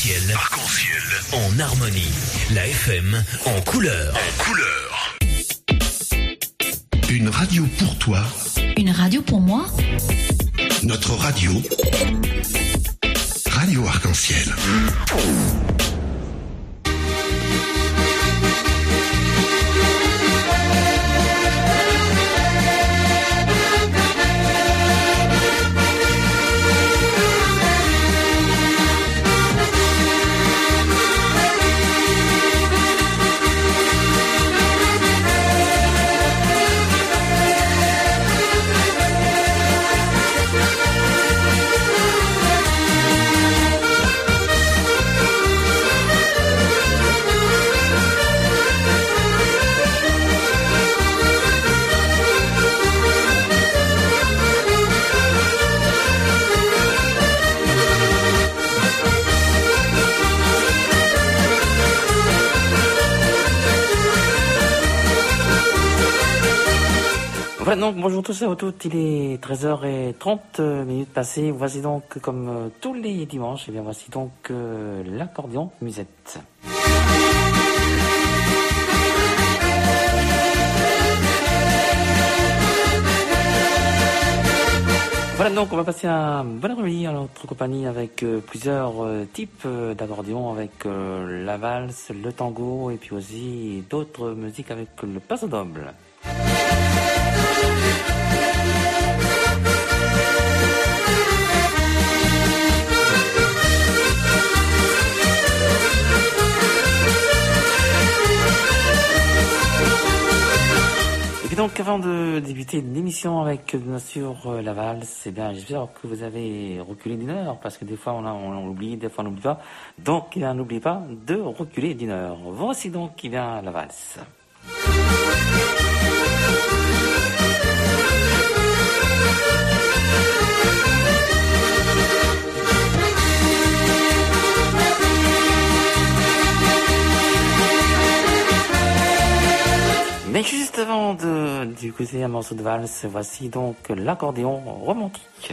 Arc-en-ciel en harmonie. La FM en couleur. Une radio pour toi. Une radio pour moi. Notre radio. Radio Arc-en-ciel. Voilà donc, bonjour tous et toutes, il est 13h30 passées. Voici donc, comme tous les dimanches, et bien voici donc l'accordéon musette. Voilà donc, on va passer un bon après-midi à notre compagnie avec plusieurs types d'accordéons, avec la valse, le tango et puis aussi d'autres musiques avec le paso doble. Et puis donc, avant de débuter l'émission avec bien sûr la valse, eh bien j'espère que vous avez reculé d'une heure, parce que des fois on oublie, des fois on n'oublie pas. Donc n'oubliez pas de reculer d'une heure. Voici donc qui vient la valse. Mais juste avant d'écouter un morceau de valse, voici donc l'accordéon romantique.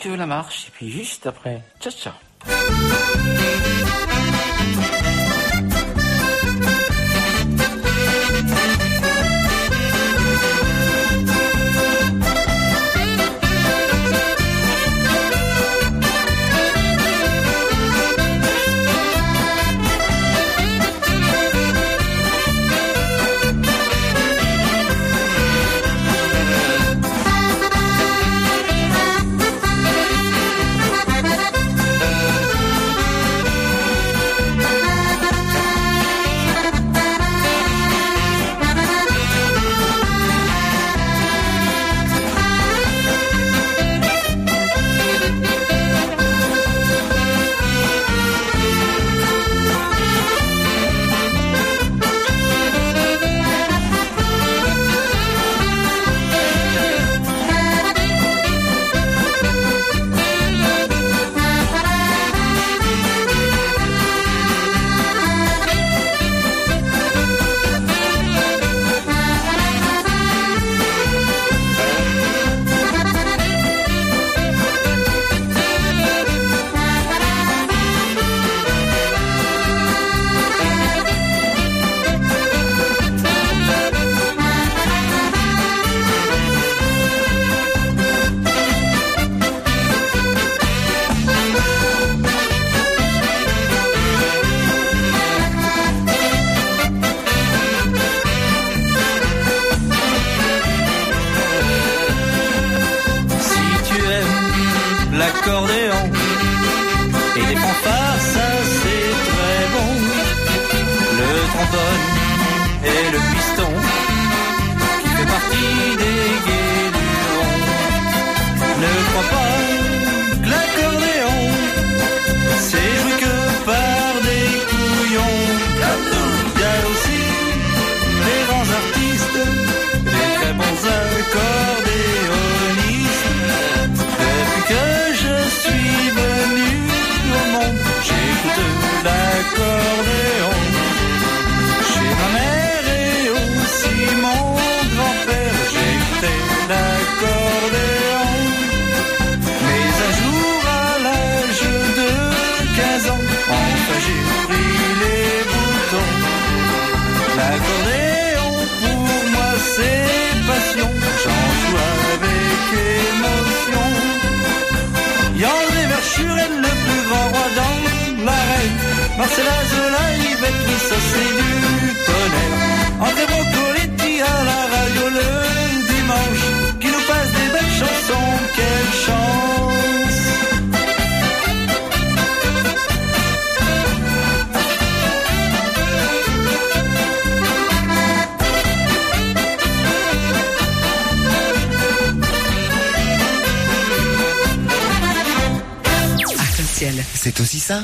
donc la marche, et puis juste après, ciao ciao. l'accordéon et des fanfares, ça c'est très bon. Le trombone et le piston qui fait partie des guédurons. Ne crois pas que l'accordéon c'est joué que par des couillons. Il y a aussi des grands artistes, des très bons accordéonistes. Depuis que je suis venu au monde, j'écoute l'accordéon. Chez ma mère et aussi mon grand-père, j'écoutais l'accordéon. Mais un jour à l'âge de 15 ans, enfin j'ai pris les boutons. L'accordéon pour moi c'est passion, j'en joue avec émotion. Yandré Verschuren, le plus grand roi dans l'arène, Marcella Zola, Yvette Lissa, c'est du tonnerre. André Brocoletti à la radio le dimanche, qui nous passe des belles chansons, quelle chance. C'est aussi ça.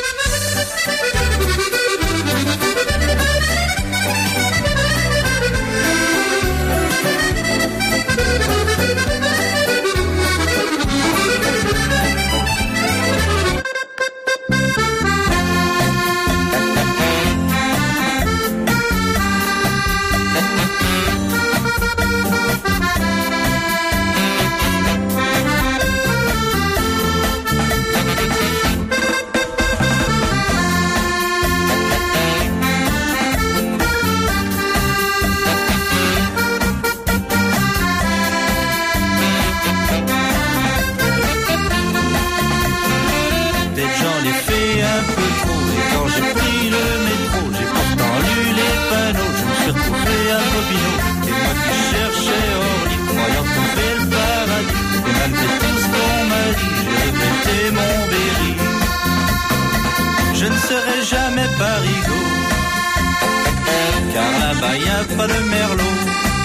Je ne serai jamais parigot, car là-bas y a pas de merlot.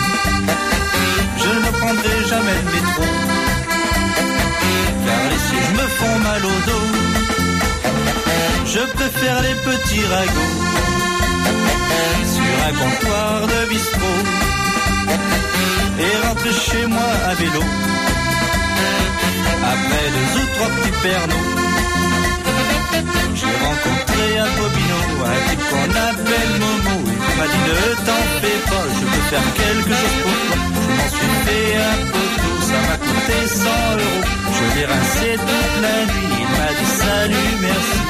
Je ne prendrai jamais le métro, car les sièges me font mal au dos. Je préfère les petits ragots sur un comptoir de bistrot et rentrer chez moi à vélo après 2 ou 3 petits pernots. J'ai rencontré un bobino, un type qu'on appelle Momo. Il m'a dit ne t'en fais pas, je peux faire quelque chose pour toi. Je m'en suis fait un peu tout, ça m'a coûté 100 €. Je été rincé toute la nuit. Il m'a dit salut, merci.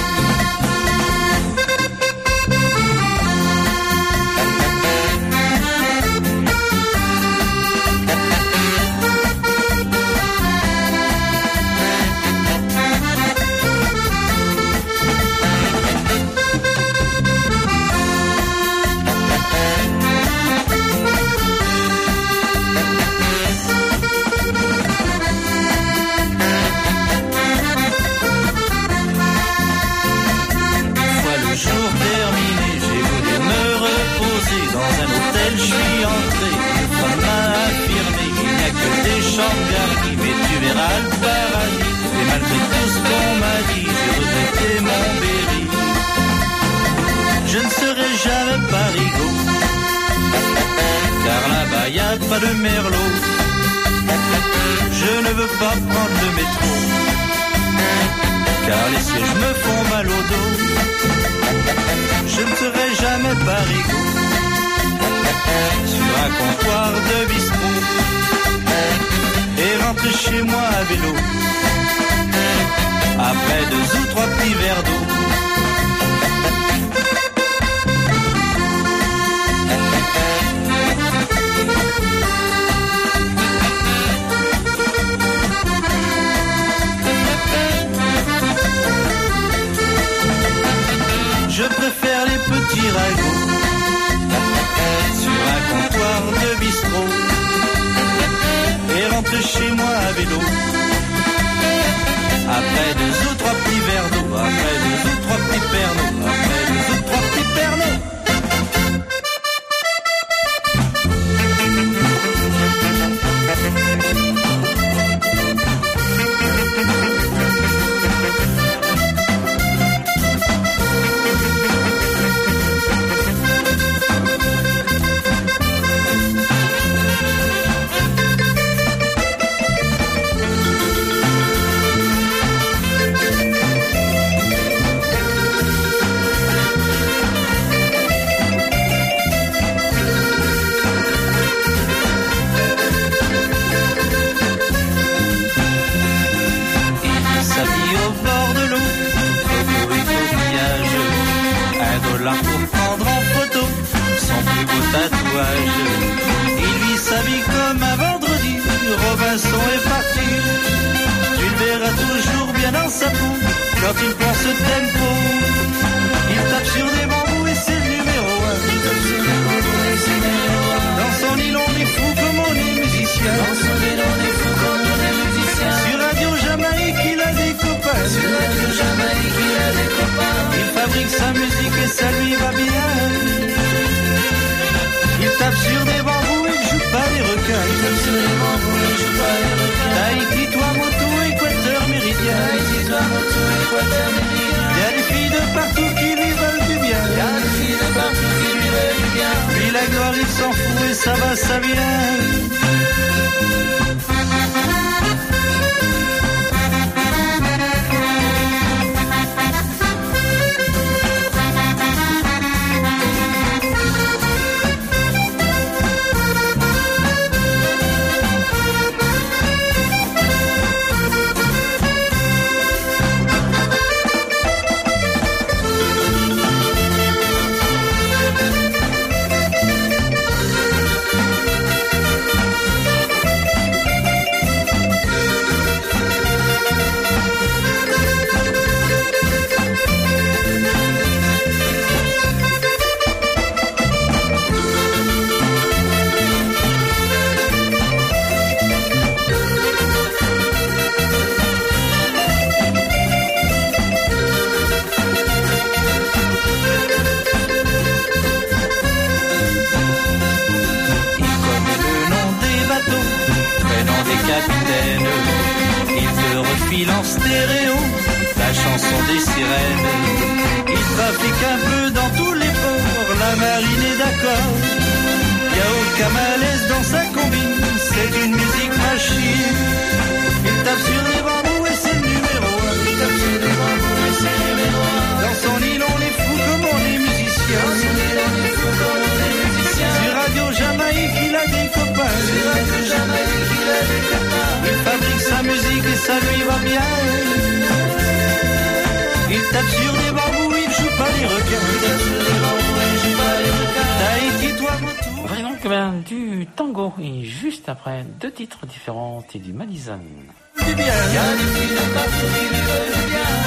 Je suis entré, le femme m'a affirmé, il n'y a que des chambres garnies, mais tu verras le paradis. Et malgré tout ce qu'on m'a dit, j'ai regretté mon Berry. Je ne serai jamais parigot, car là-bas y a pas de merlot. Je ne veux pas prendre le métro, car les sièges me font mal au dos. Je ne serai jamais parigot sur un comptoir de bistrot et rentrer chez moi à vélo après 2 ou 3 petits verres d'eau. Je préfère les petits ragots sur un comptoir de bistrot et rentrer chez moi à vélo après 2 ou 3 petits verres d'eau, après 2 ou 3 petits pernots, après 2 ou 3 petits pernots. Pour prendre en photo son plus beau tatouage. Il vit sa vie comme un vendredi, Robinson est parti. Tu le verras toujours bien dans sa peau quand il prend ce tempo. Il tape sur des bambous et c'est le numéro 1. Dans son île on est fou comme on est musicien. Dans son île on est fou comme on est musicien. Sur Radio Jamaïque il a des copains. Sur Radio Jamaïque il a des copains. Il fabrique sa musique et ça lui va bien. Il tape sur des bambous et joue pas les requins. Il tape sur des bambous et joue pas les requins. Tahiti, Tuamotu, Équateur, Méridien. Tahiti, Tuamotu, Équateur, Méridien. Il y a des filles de partout qui lui veulent du bien. Il y a des filles de partout qui lui veulent du bien. Lui la gloire il s'en fout et ça va, ça vient. Il en stéréo la chanson des sirènes. Il trafique un peu dans tous les ports, la marine est d'accord. Y a aucun malaise dans sa combine, c'est une musique machine. Il tape sur les bambous et c'est le numéro 1. Il tape sur les bambous et c'est le numéro 1. Dans son île on est fou comme on est musicien. Dans son île on est fou comme on est musicien. Sur Radio Jamaïque il a des copains. Sur Radio Jamaïque il a des copains. Il fabrique sa musique et ça lui Donc, du tango et juste après 2 titres différents et du Madison. Du bien, il y a des filles de partout qui lui veulent du bien.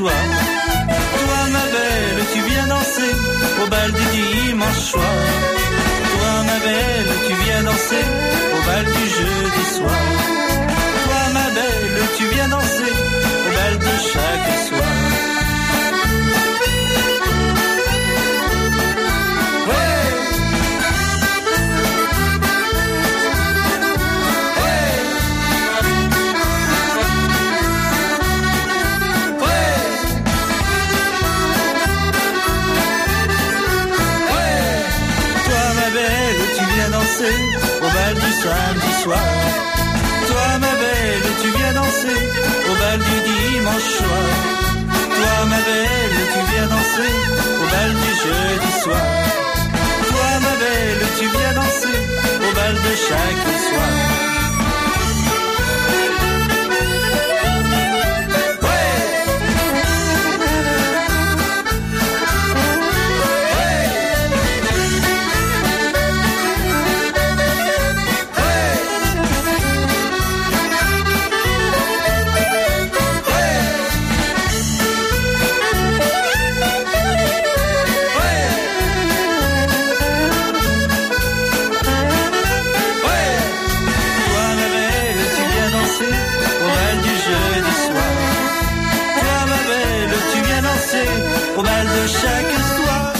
soir. Toi ma belle, tu viens danser au bal du dimanche soir. Toi ma belle, tu viens danser au bal du jeudi soir. Toi ma belle, tu viens danser au bal de chaque soir. Au bal du samedi soir. Toi ma belle, tu viens danser au bal du dimanche soir. Toi ma belle, tu viens danser au bal du jeudi soir. Toi ma belle, tu viens danser au bal de chaque soir. Au bal de chaque soir.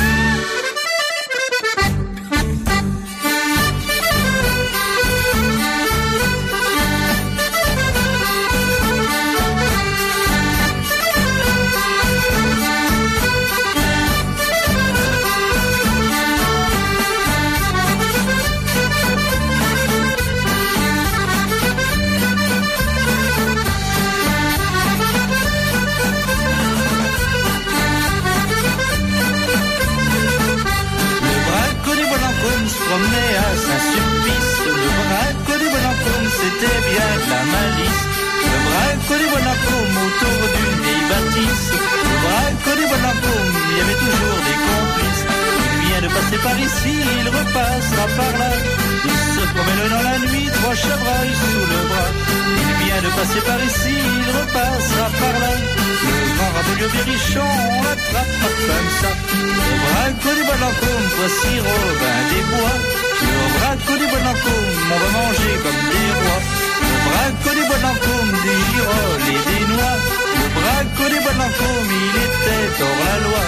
Promener à Saint-Sulpice, le braco des Bonacôme, c'était bien de la malice. Le braco des Bonacôme autour d'une vieille bâtisse. Le braco des Bonacôme, il y avait toujours des complices. Il vient de passer par ici, il repassera par là. Il se promène dans la nuit, trois chevreuils sous le bras. Il vient de passer par ici, il repassera par là. Le grand Rabelais Berrichon, on l'attrape pas comme ça. Le braco des Bonacôme, voici Robin des Bois. Le braco des Bonacôme, on va manger comme des rois. Le braco des Bonacôme, des girolles et des noix. Le braco des Bonacôme, il était hors la loi.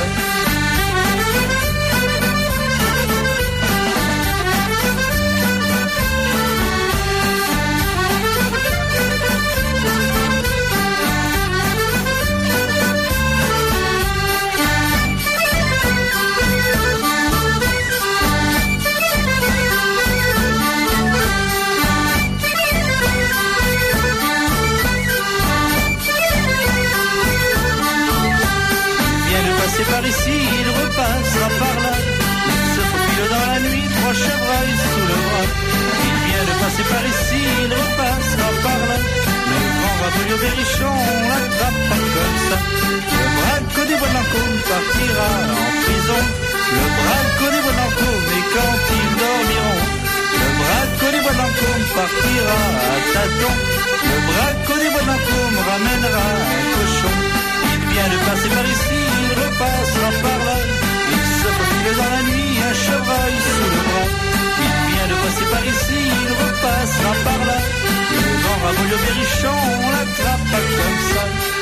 Par ici, il repassera par là. Il se faufile dans la nuit, trois chevreuils sous le bras. Il vient de passer par ici, il repassera par là. Le grand Rabelais Berrichon, on l'attrape pas comme ça. Le braco des Bonacôme partira en prison. Le braco des Bonacôme, et quand ils dormiront, le braco des Bonacôme partira à tâtons. Le braco des Bonacôme ramènera un cochon. Il vient de passer par ici, il repassera par là. Il se faufile dans la nuit, un chevreuil sous le bras. Il vient de passer par ici, il repassera par là. Le grand Rabelais Berrichon, on l'attrape pas comme ça.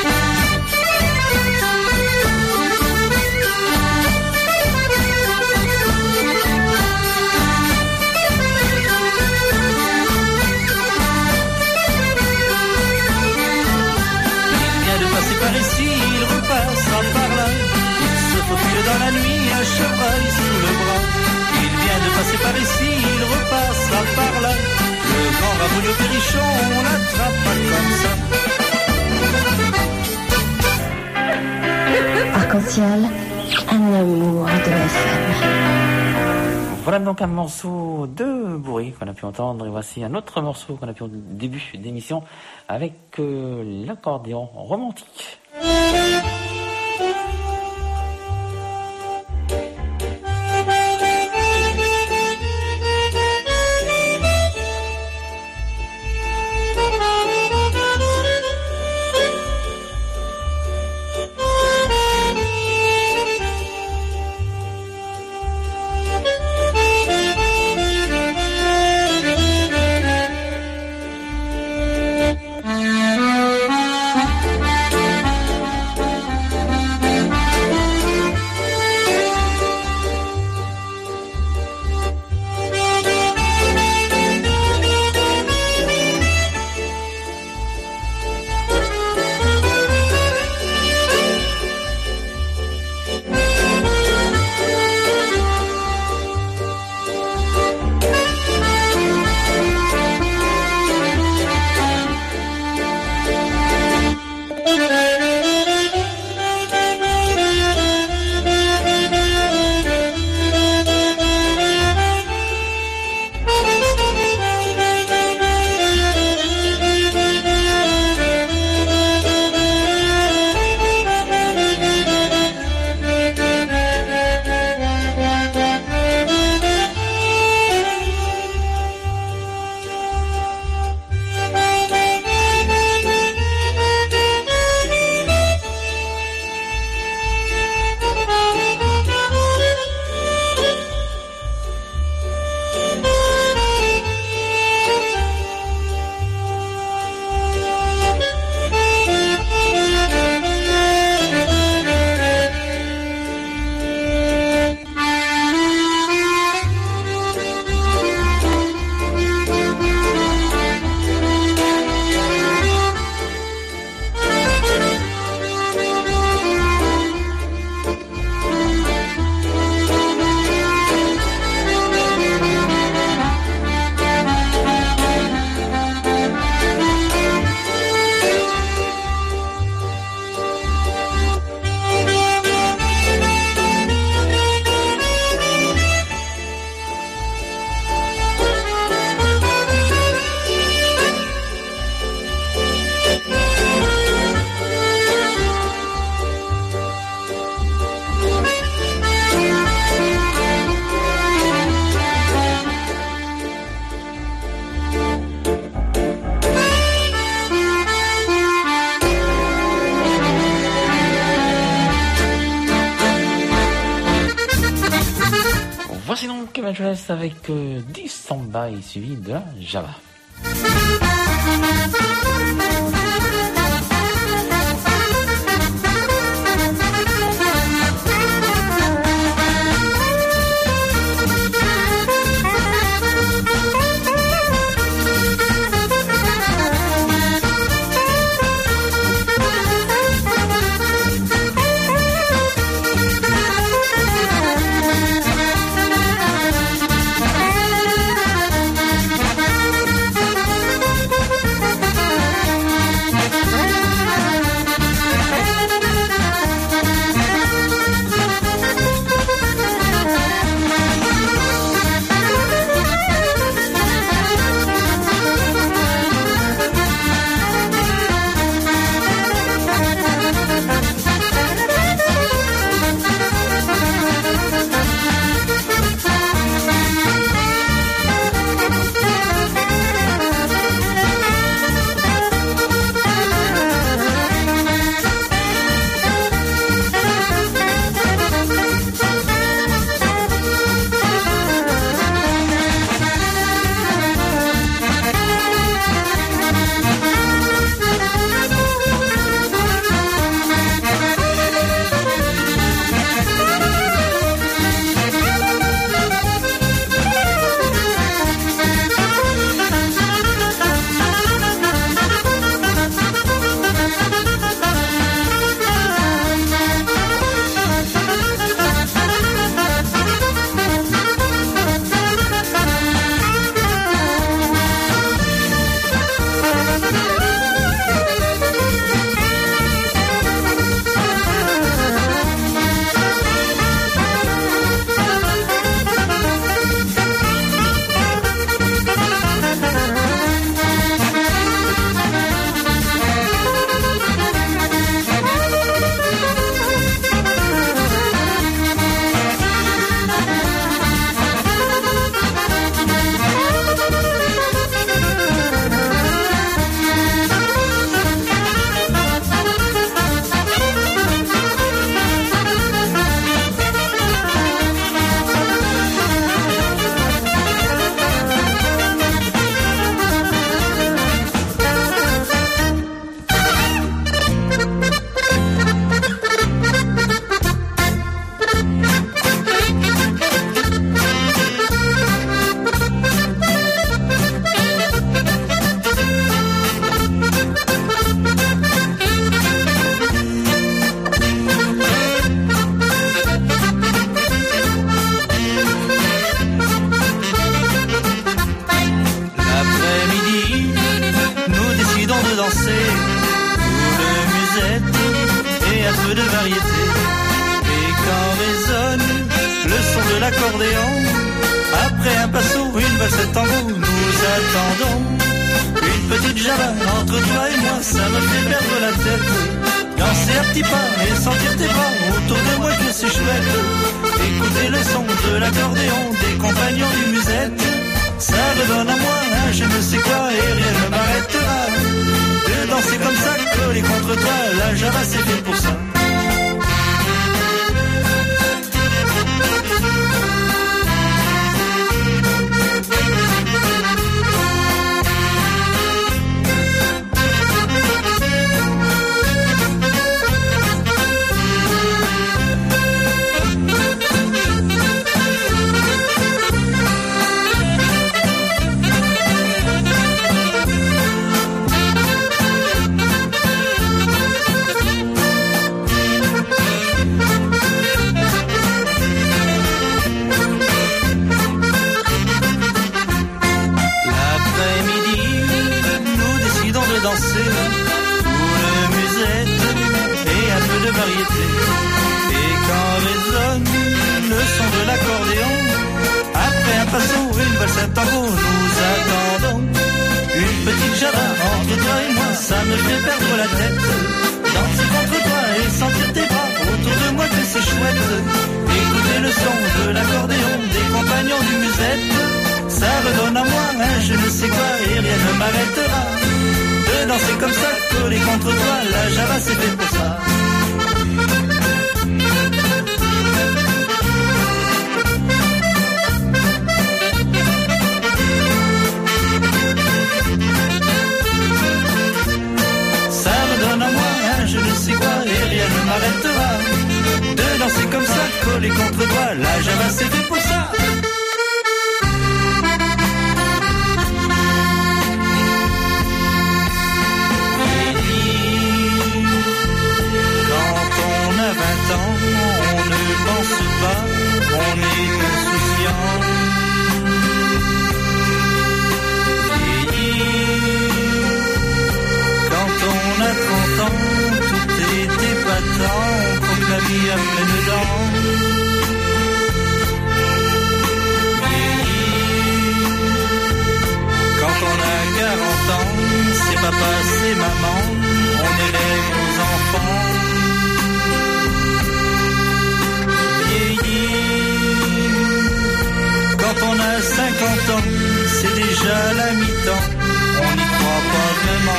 Par ici, il repassera par là. Il se faufile dans la nuit, un chevreuil sous le bras. Il vient de passer par ici, il repassera par là. Le grand Rabelais Berrichon, on l'attrape pas comme ça. Arc-en-ciel, un amour de FM. Voilà donc un morceau de Bourré qu'on a pu entendre, et voici un autre morceau qu'on a pu entendre au début d'émission avec l'accordéon romantique. ben, je laisse avec du samba et suivi de la Java. danser comme ça, collé contre toi. La Java c'est fait pour ça. Quand on a 20 ans, on ne pense pas, on est insouciant. Quand on a 30 ans, tout est épatant, on croque la vie à pleines dents. Quand on a 40 ans, c'est papa, c'est maman, on élève nos enfants. Quand on a 50 ans, c'est déjà la mi-temps, on n'y croit pas vraiment.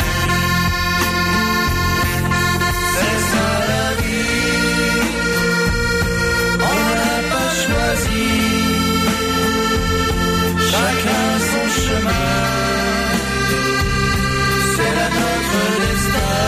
C'est ça la vie, on n'a pas choisi, chacun son chemin, c'est la notre destin.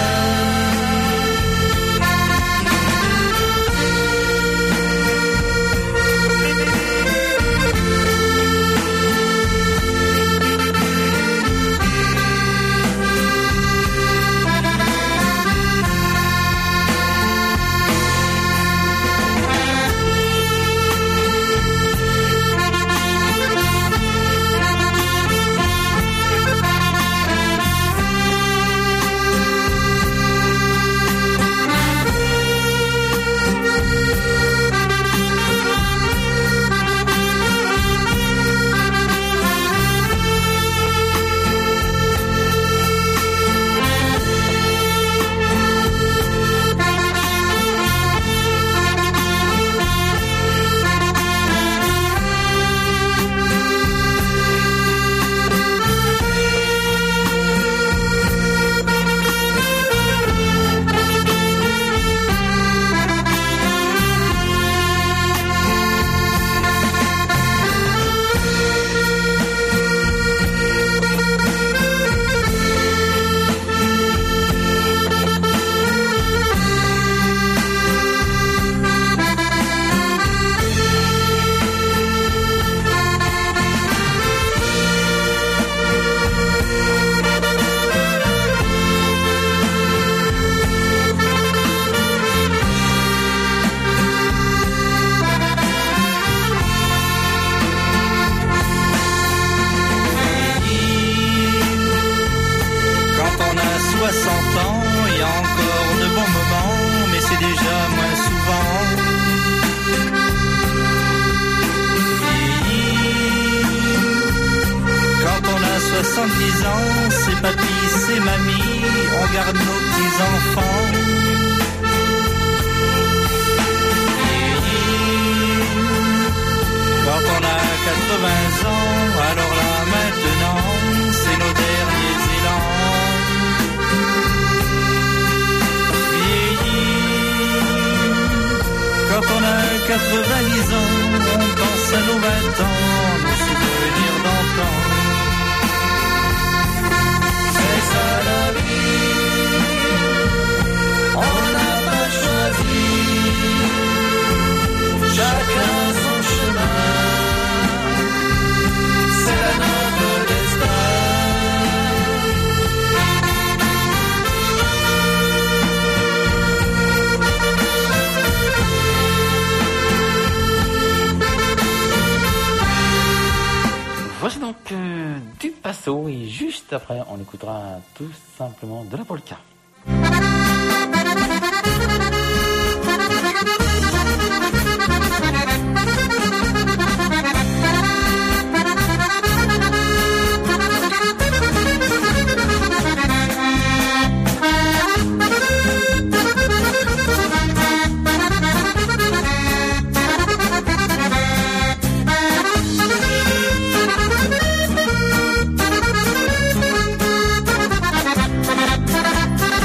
Et juste après, on écoutera tout simplement de la polka. Thank you.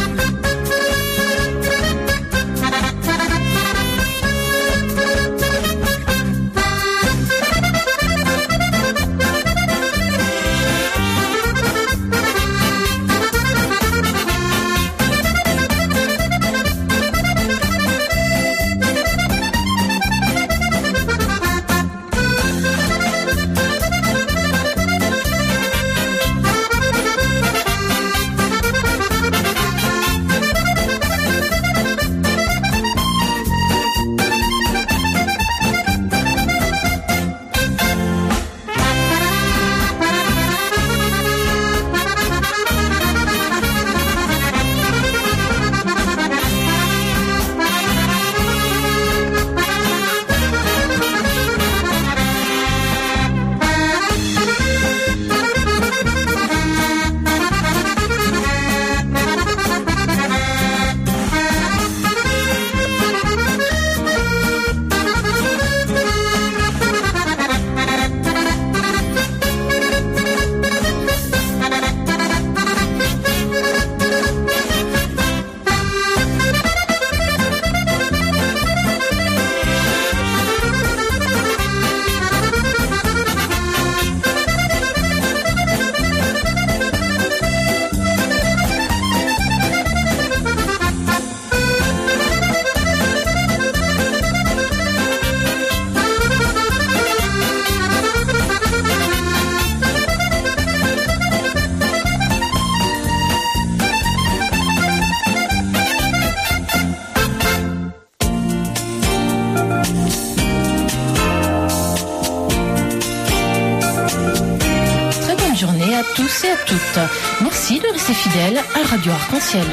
tous et à toutes. Merci de rester fidèles à Radio Arc-en-Ciel.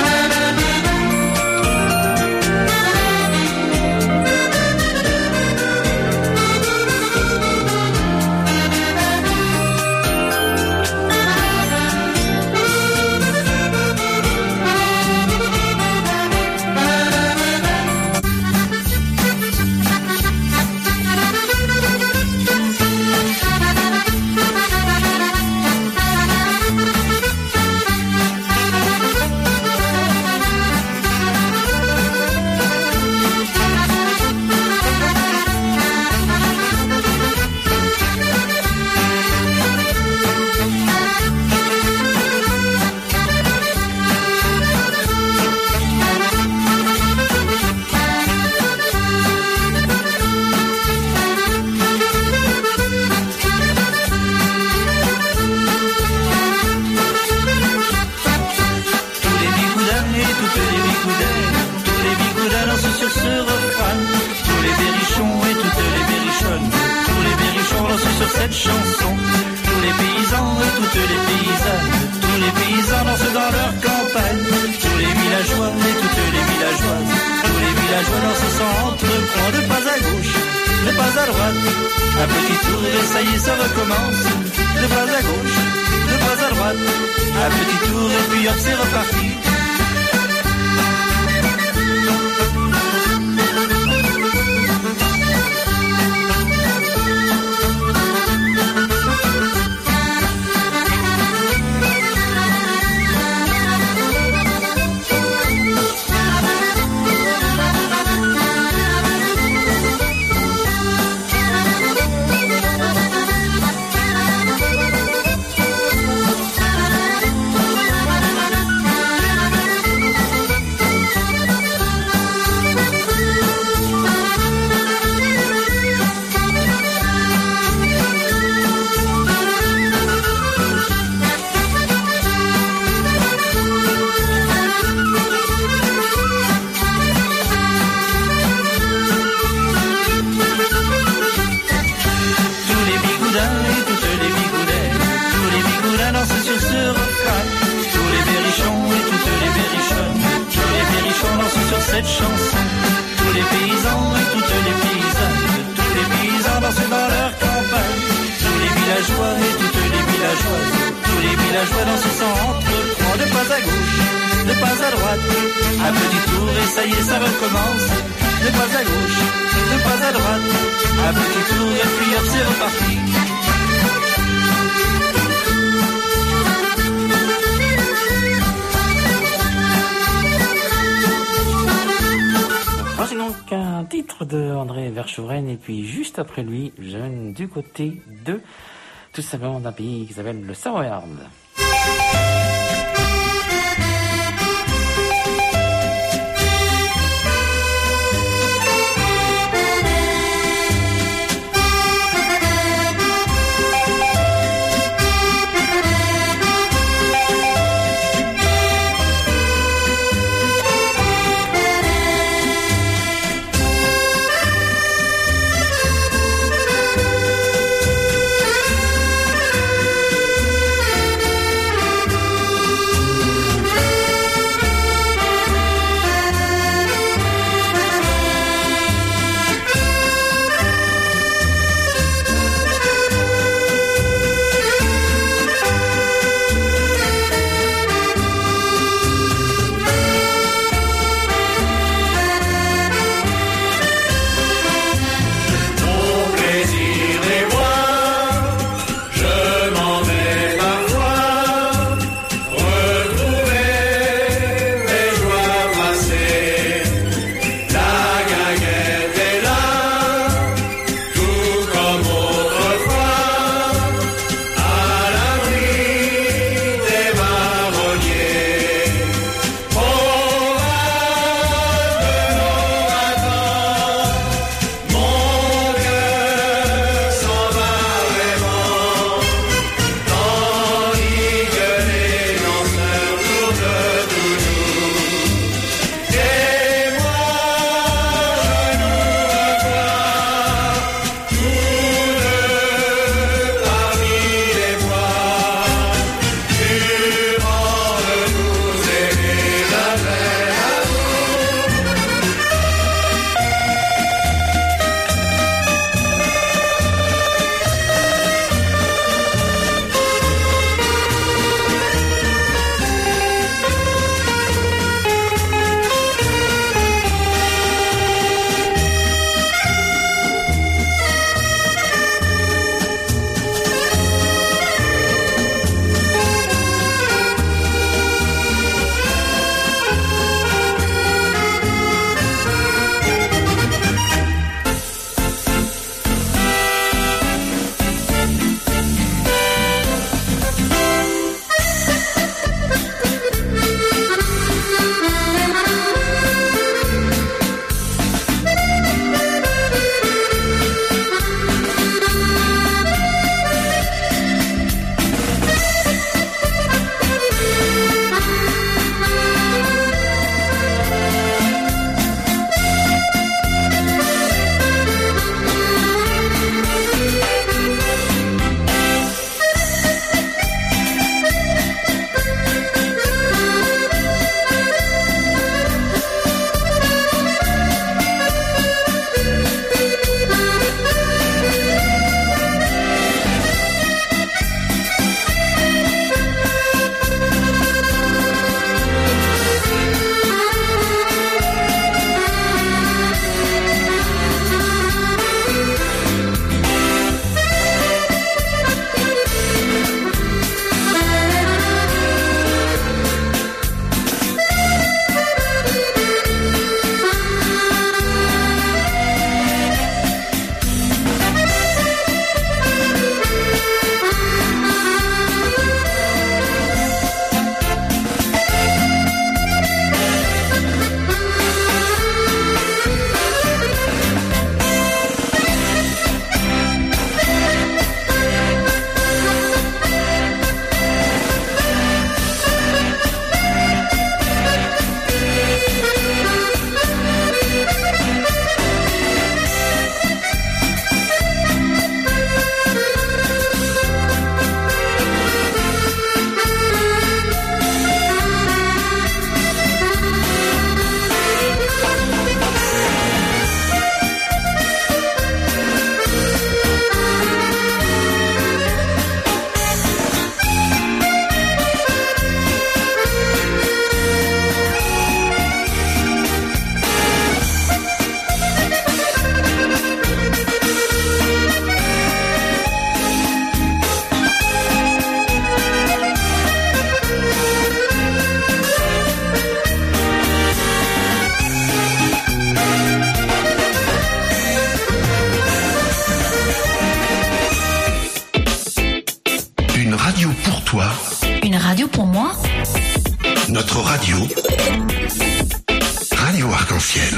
Et puis juste après lui, je viens du côté de tout simplement d'un pays qui s'appelle le Savoyard. moi. Notre radio. Radio Arc-en-Ciel.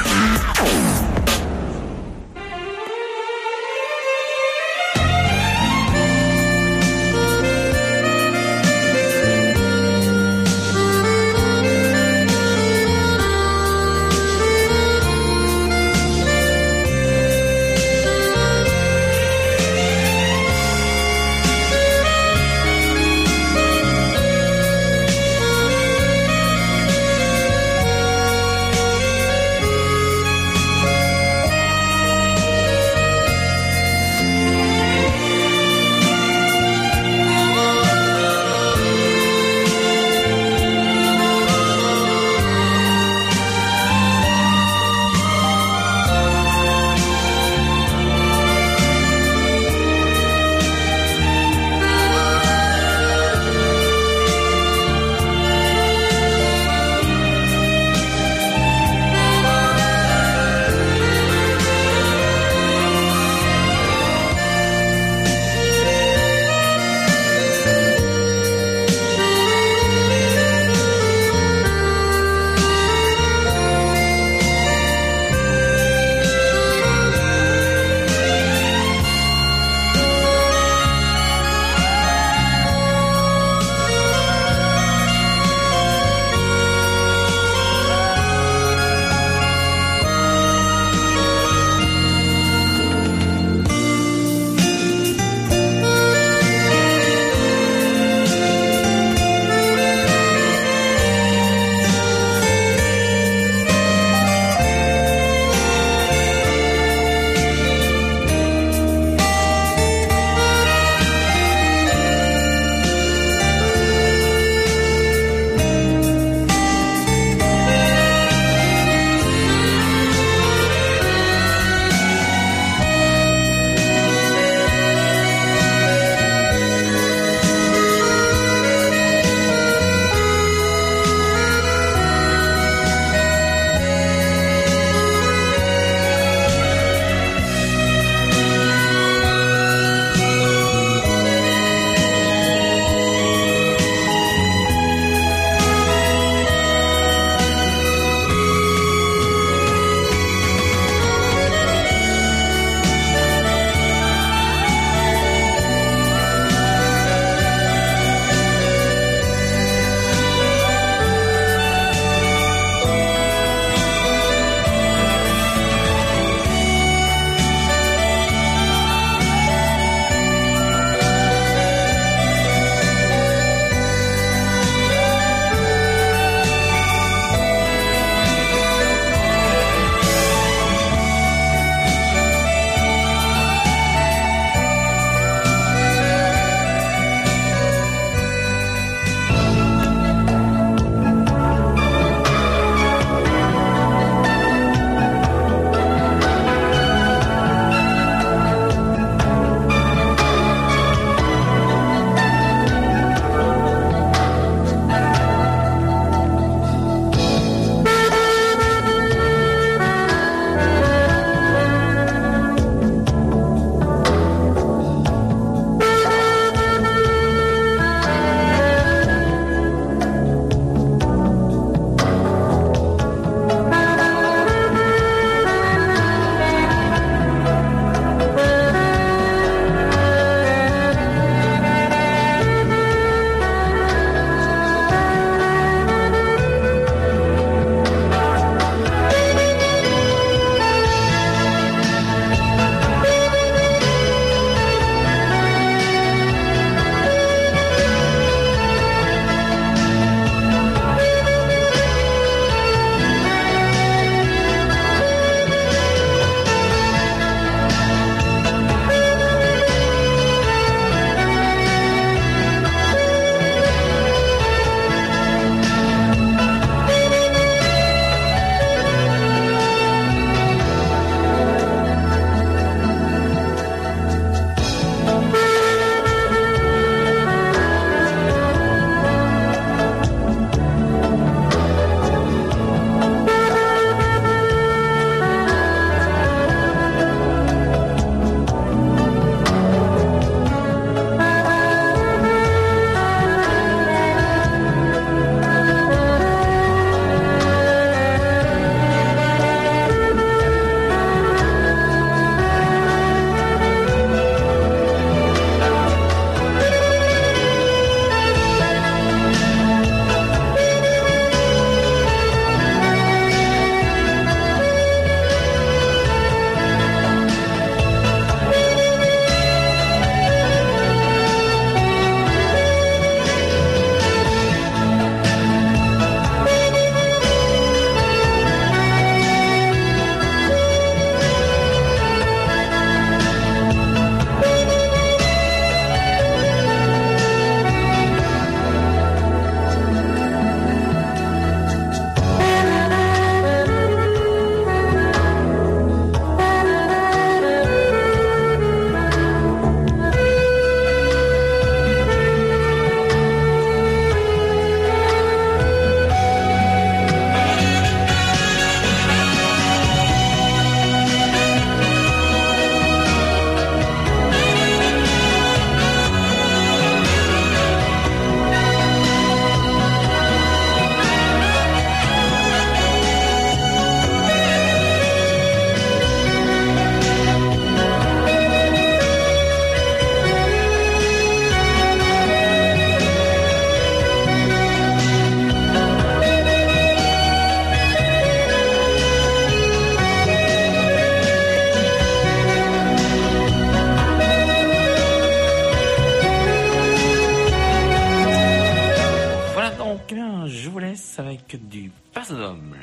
ensemble.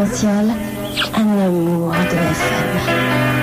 Essentiel, un amour de FM.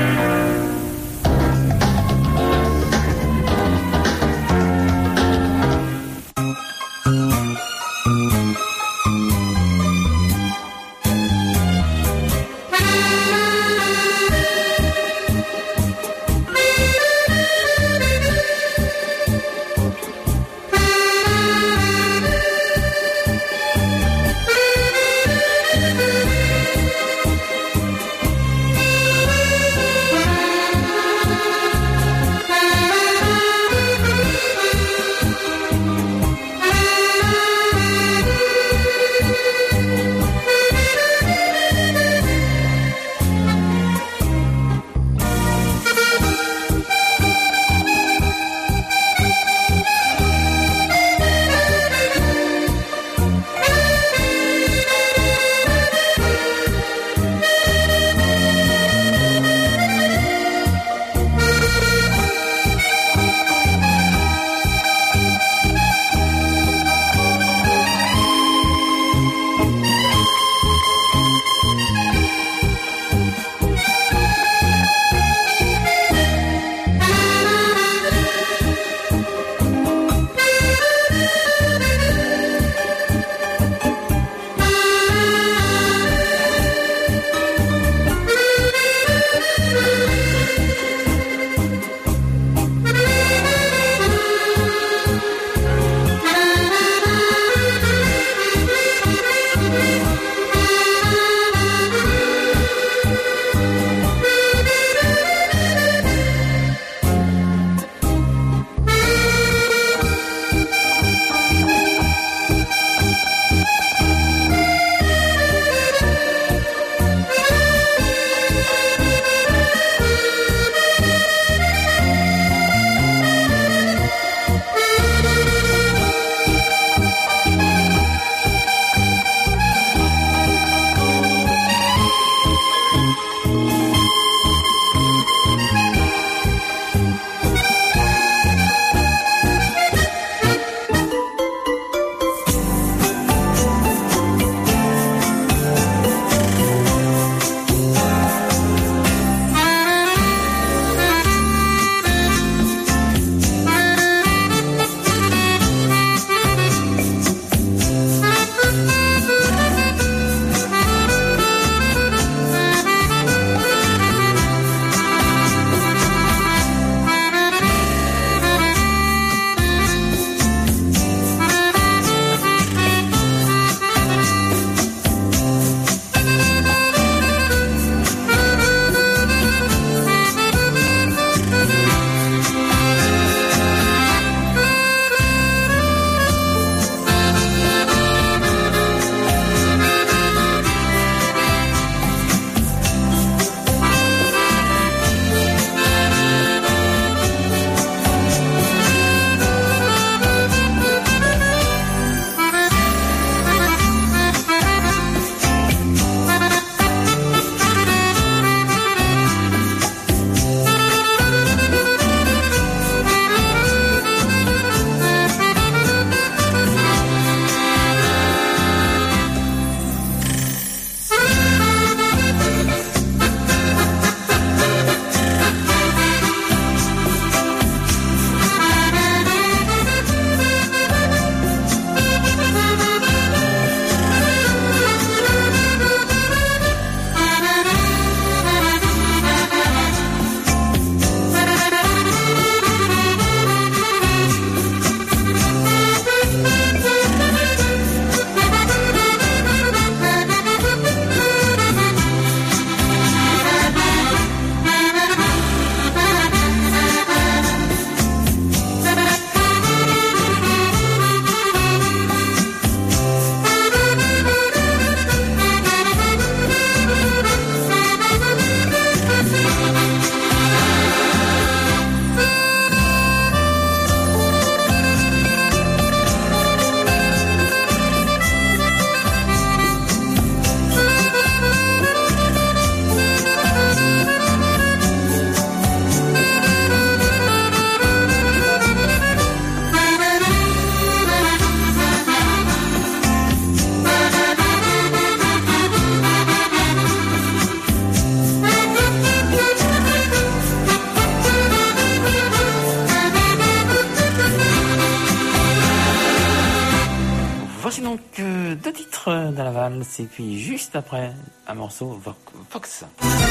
à la valse et puis juste après un morceau Fox.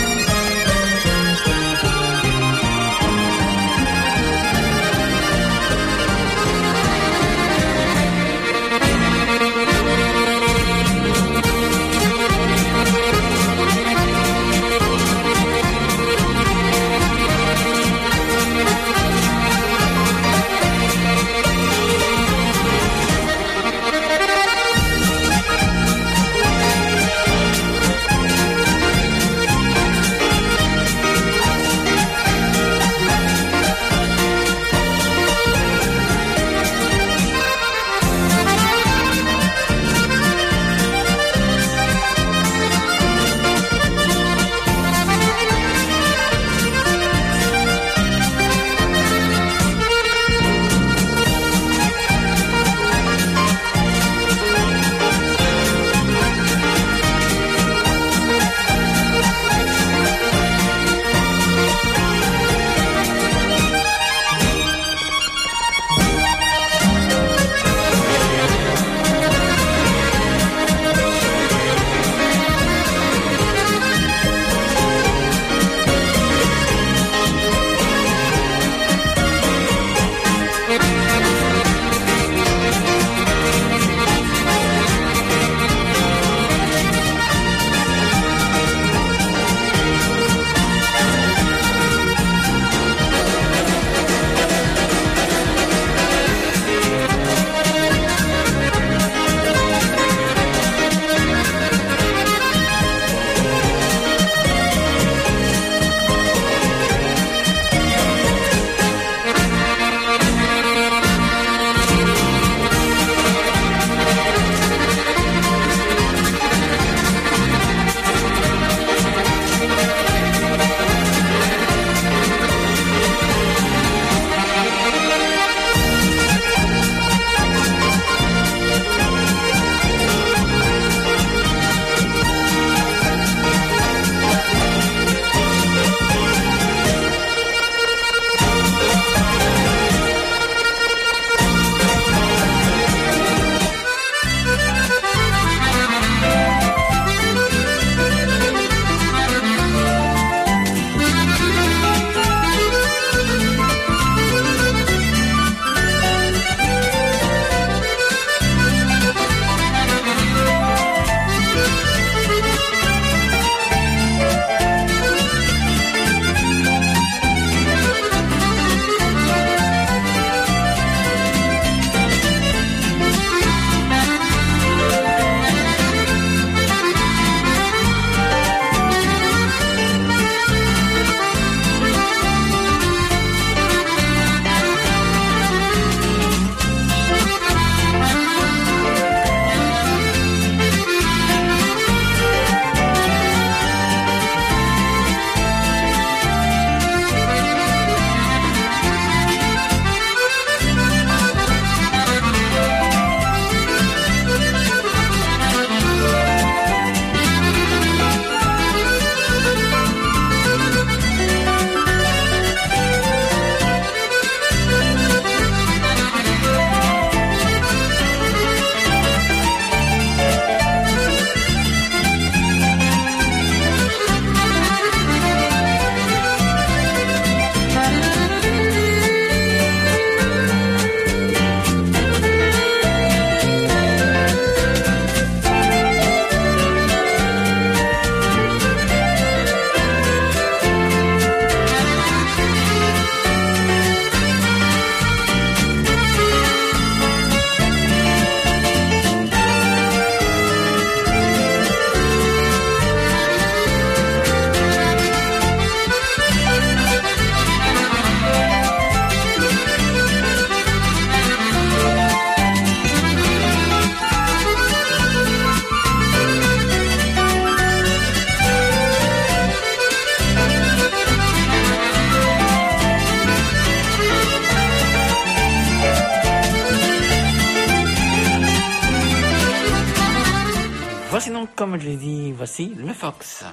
Voici donc, comme je l'ai dit, voici le Fox.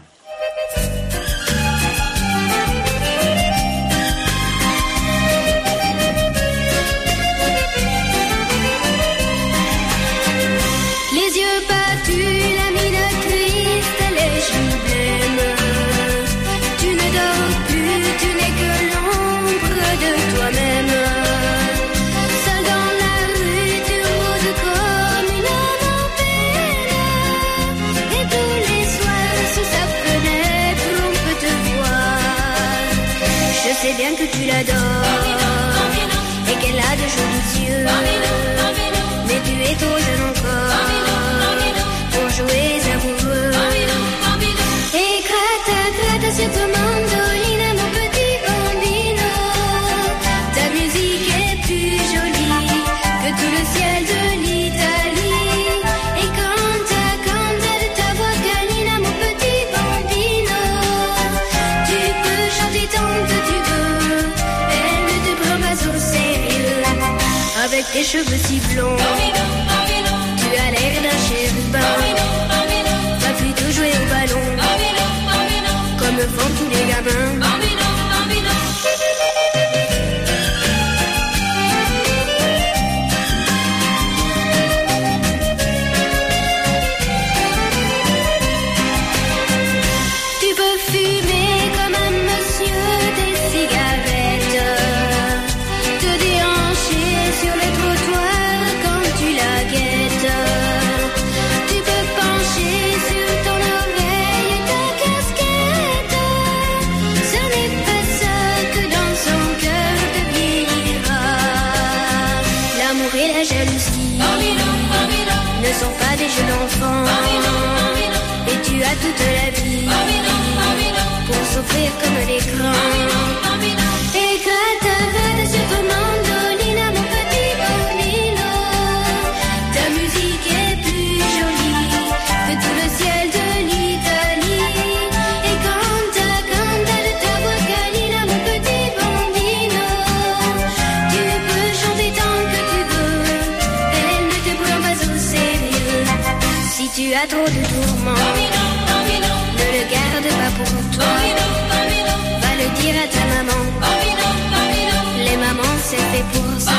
Les yeux battus. tes cheveux si blonds. Tu as l'air d'un chérubin. Va plutôt jouer au ballon, comme font tous les gamins. Tu peux fumer comme un monsieur des cigarettes, te déhancher sur le trottoir quand tu la guettes. Tu peux pencher sur ton oreille ta casquette. Ce n'est pas ça que dans son cœur deviendra. L'amour et la jalousie ne sont pas des jeux d'enfants. Et tu as toute la vie pour souffrir comme l'écran. Et gratte sur ton mandoline, mon petit bambino. Ta musique est plus jolie que tout le ciel de l'Italie. Et quand ta voix câline, mon petit bambino, tu peux chanter tant que tu veux, elle ne te prend pas au sérieux. Si tu as trop de tourments, ne le garde pas pour toi. Va le dire à ta maman. Les mamans, c'est fait pour ça.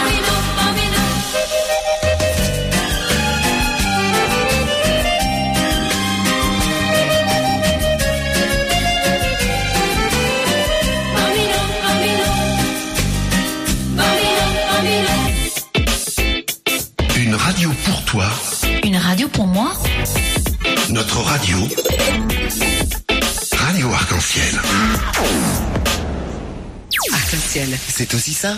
Une radio pour toi. Une radio pour moi. Notre radio. Radio Arc-en-Ciel. Arc-en-Ciel, c'est aussi ça.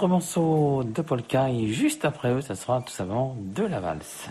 autre morceau de polka et juste après eux, ça sera tout simplement de la valse.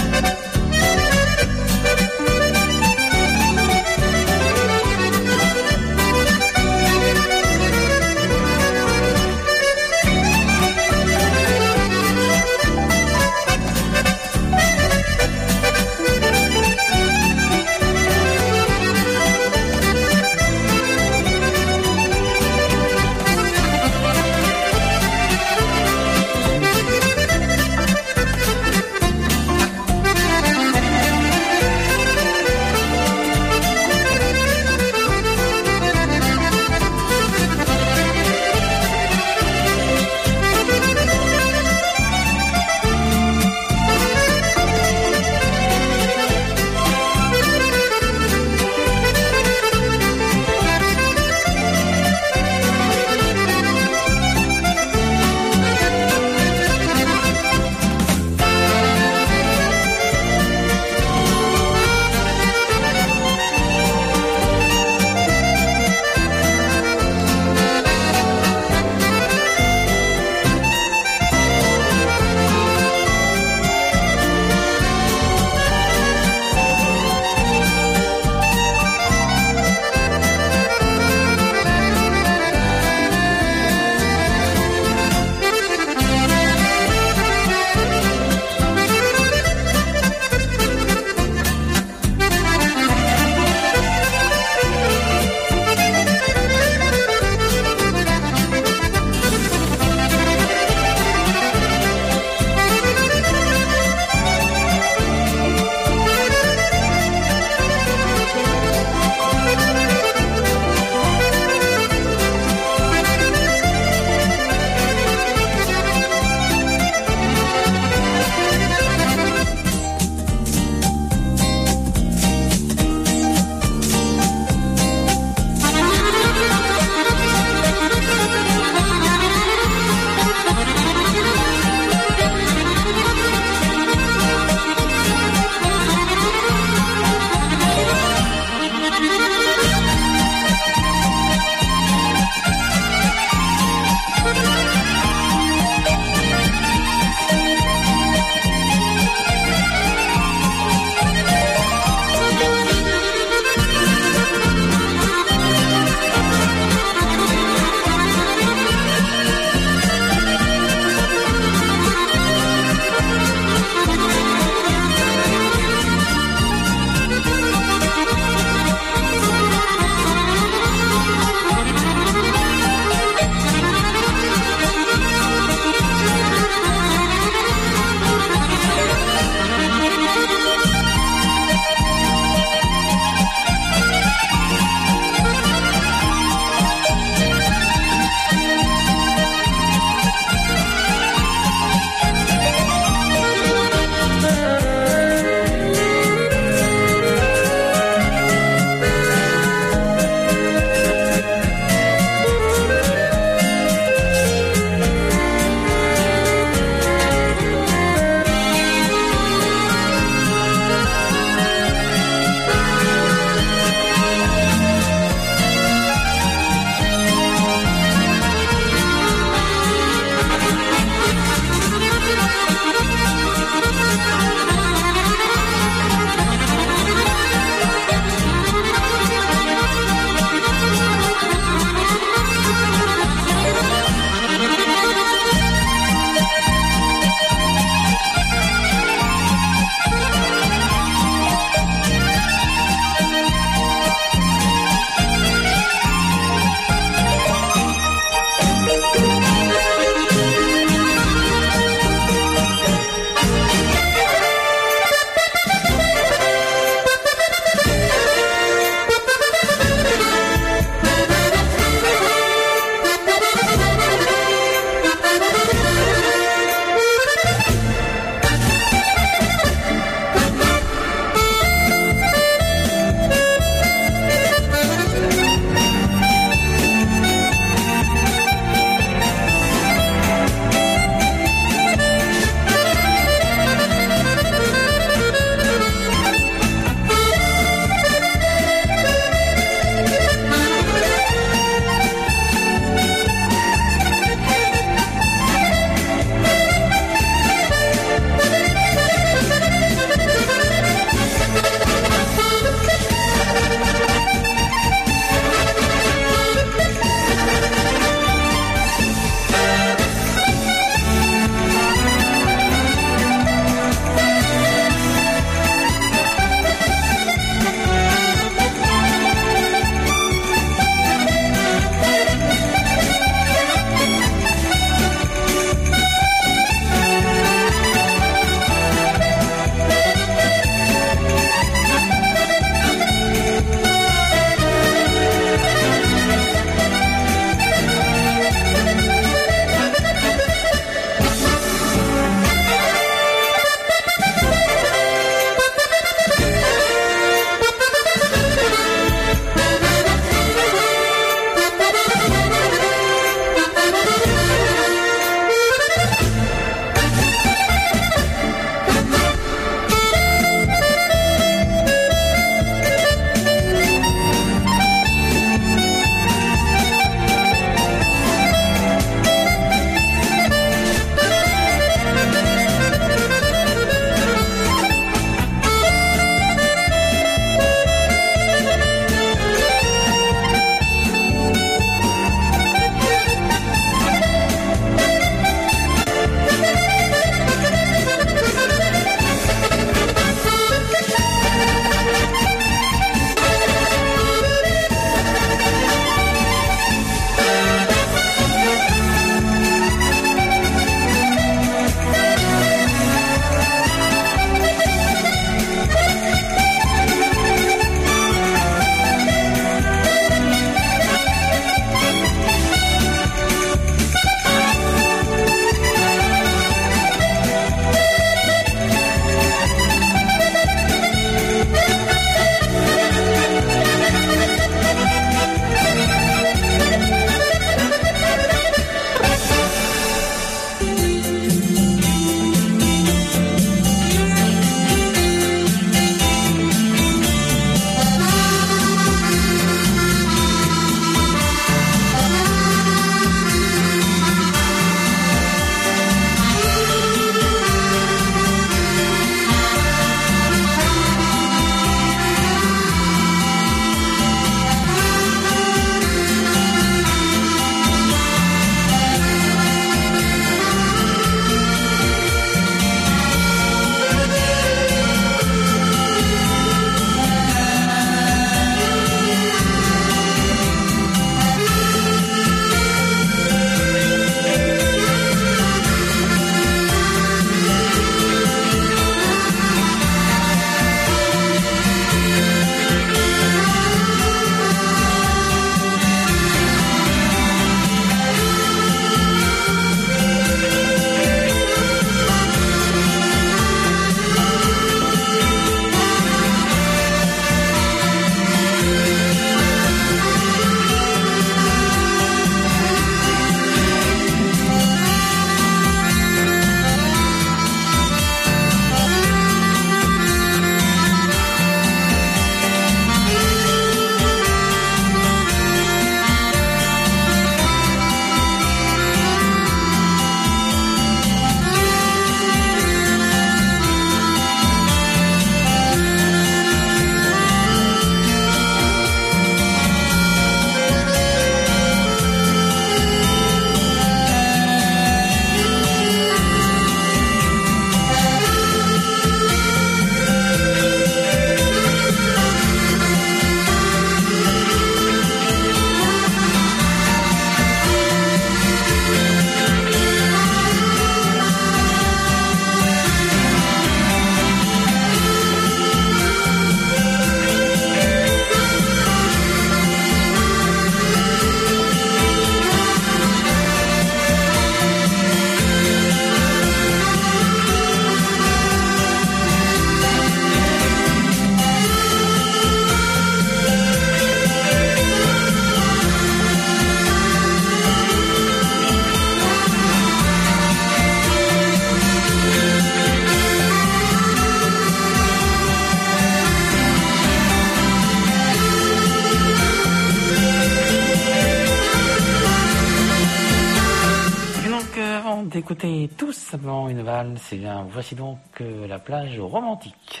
d'écouter tout simplement une valse. Eh bien, voici donc la plage romantique.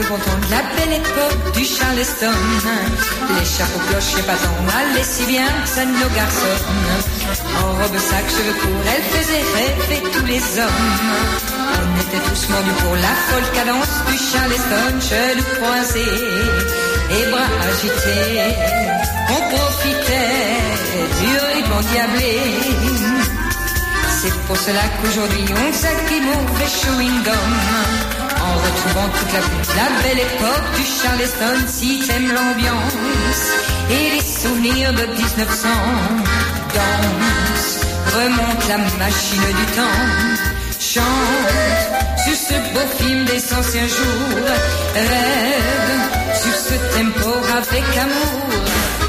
le bon temps de la belle époque du Charleston. Les chapeaux cloches et bâtons allaient si bien que ça nos garçons. En robe sac, cheveux courts, elle faisait rêver tous les hommes. On était tous mordus pour la folle cadence du Charleston. Genoux croisés et bras agités, on profitait du rythme endiablé. C'est pour cela qu'aujourd'hui on s'active mauvais chewing-gum. En retrouvant toute la belle époque du Charleston, si t'aimes l'ambiance et les souvenirs de 1900, danse, remonte la machine du temps, chante sur ce beau film des anciens jours, rêve sur ce tempo avec amour.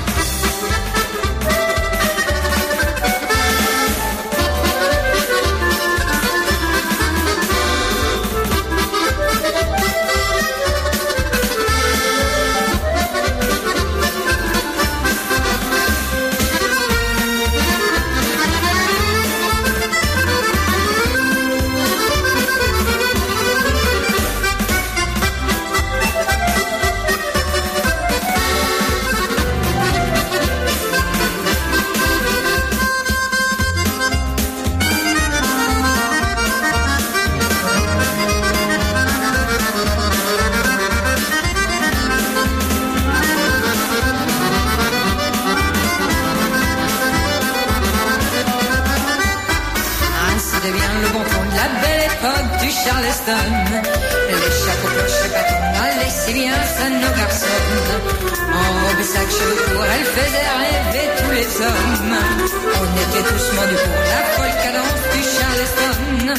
Les chapeaux cloches et bâtons allaient si bien ça nos garçons. En robe et sac, cheveux courts, elle faisait rêver tous les hommes. On était tous mordus pour la folle cadence du Charleston.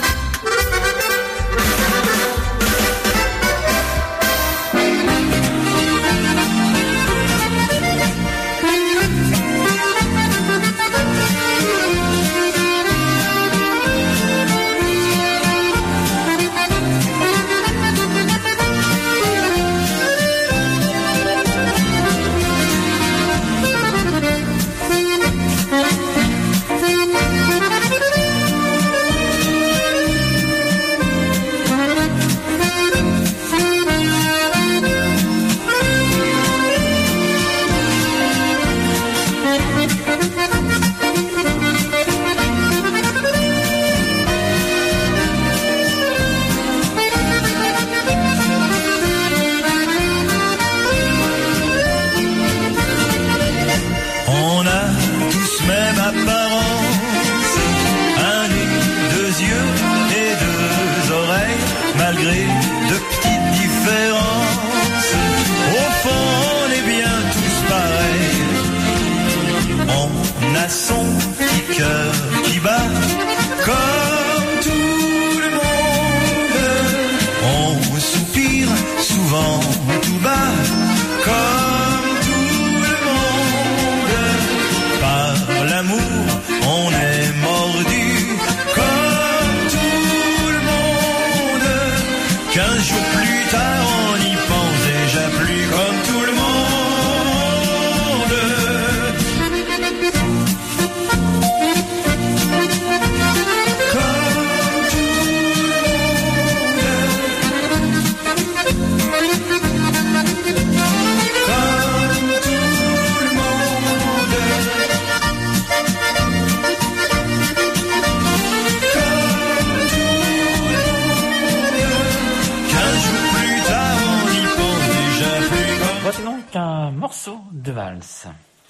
De valse.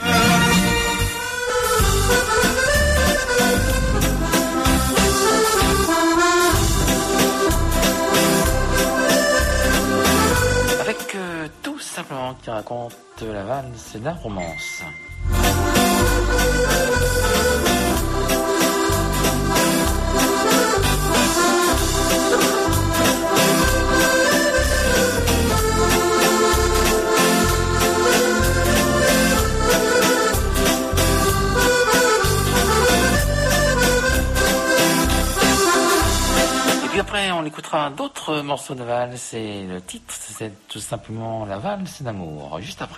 Avec tout simplement qui raconte la valse de la romance. Puis après, on écoutera d'autres morceaux de valse et le titre, c'est tout simplement la valse d'amour, juste après.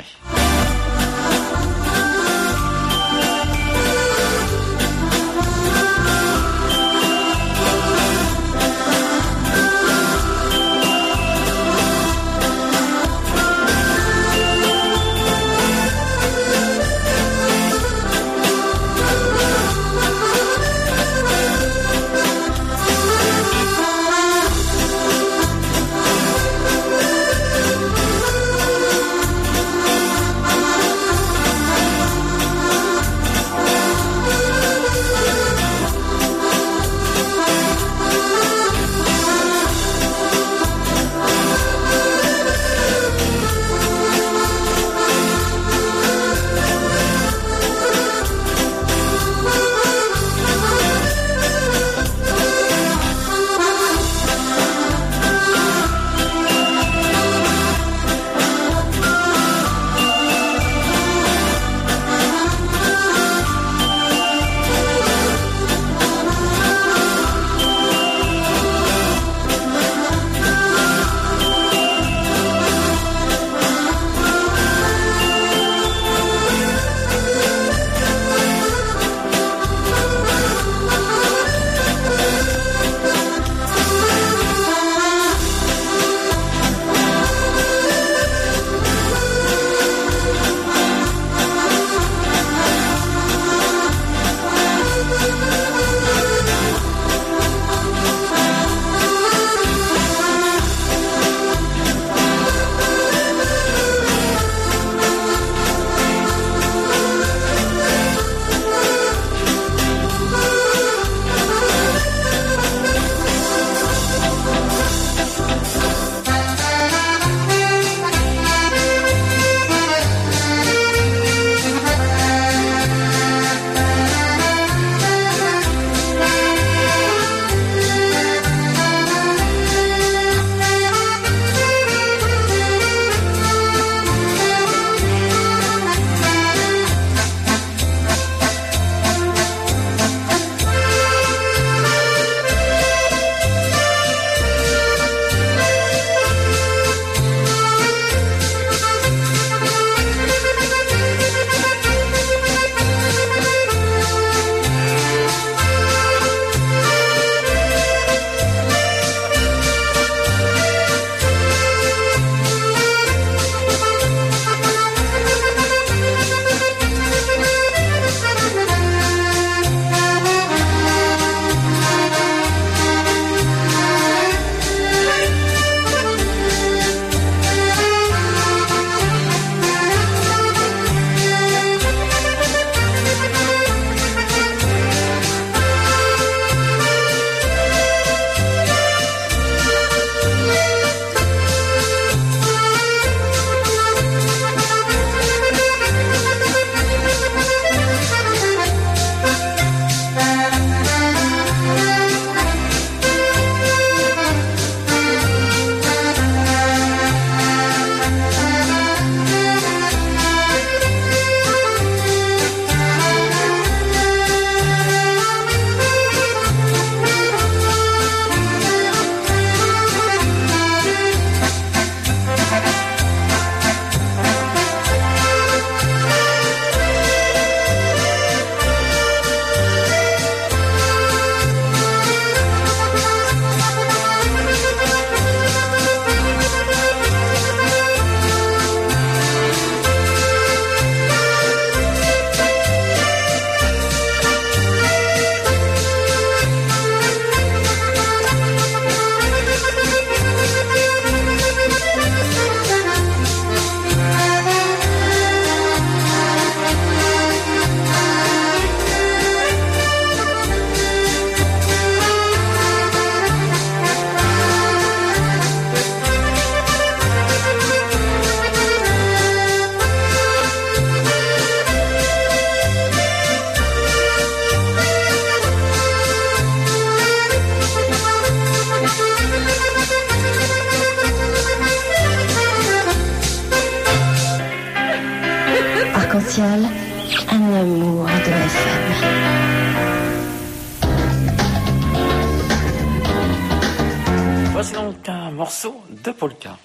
Arc-en-Ciel, un amour de FM. Voici donc un morceau de polka.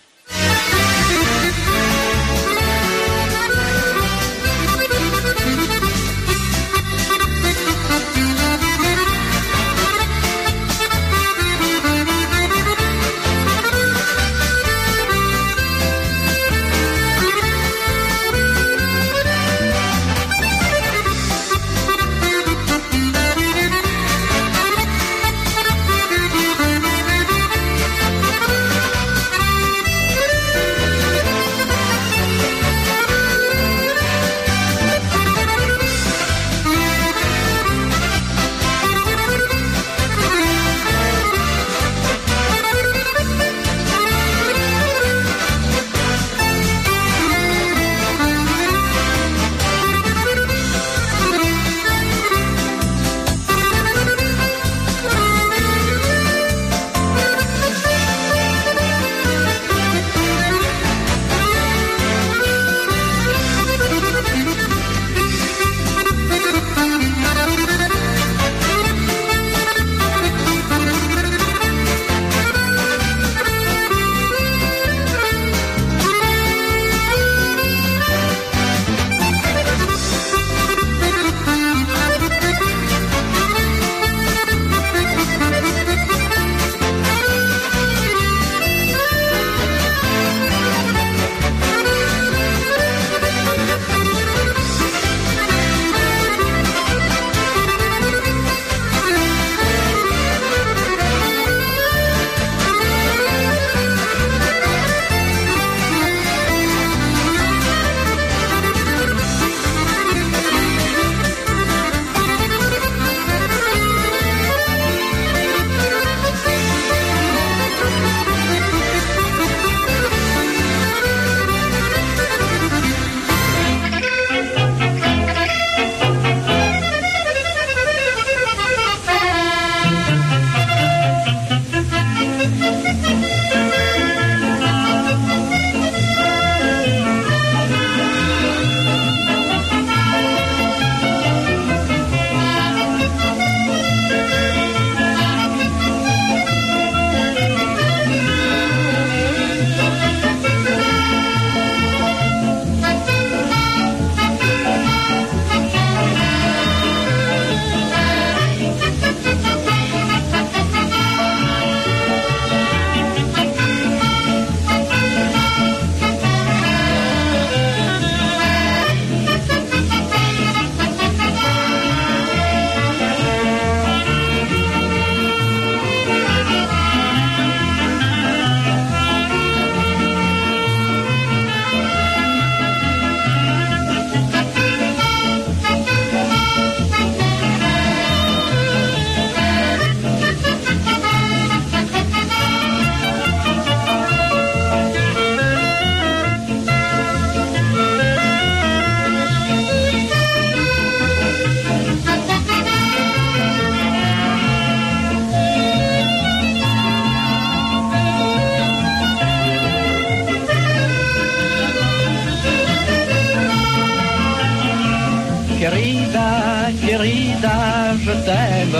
Querida, je t'aime.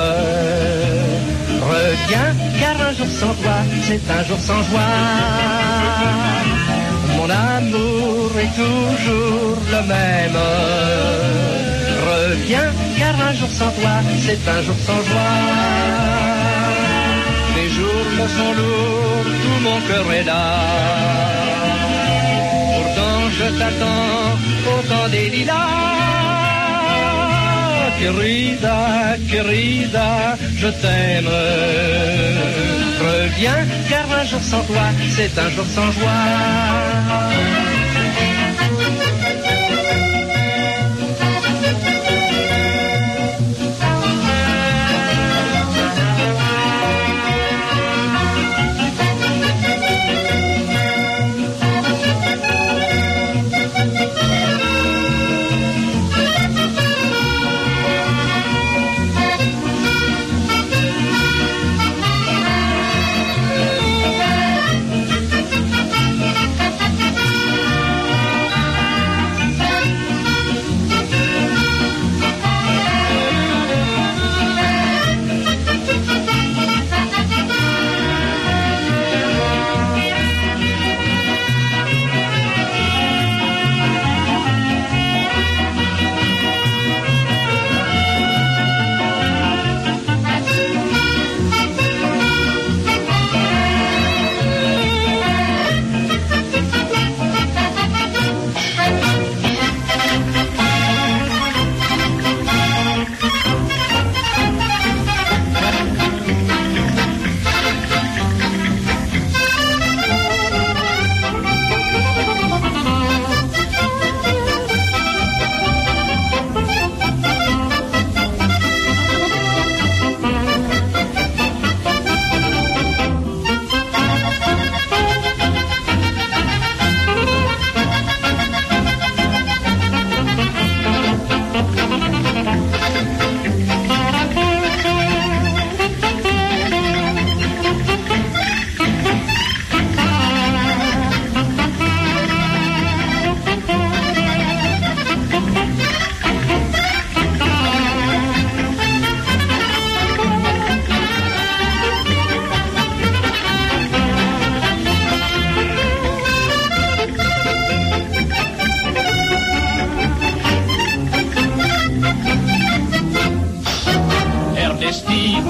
Reviens, car un jour sans toi, c'est un jour sans joie. Mon amour est toujours le même. Reviens, car un jour sans toi, c'est un jour sans joie. Les jours me sont lourds, tout mon cœur est là. Pourtant je t'attends au temps des lilas. Querida, querida, je t'aime. Reviens, car un jour sans toi, c'est un jour sans joie.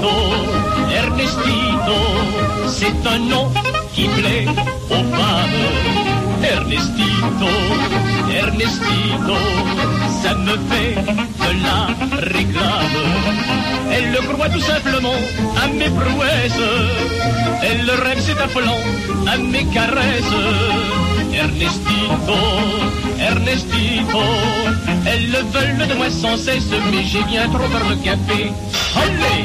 Ernestito, Ernestito, c'est un nom qui plaît aux femmes. Ernestito, Ernestito, ça me fait de la réclame. Elle croit tout simplement à mes prouesses. Elle rêve, c'est affolant, à mes caresses. Ernestito, Ernestito, elles veulent de moi sans cesse, mais j'ai bien trop peur de café. Allez!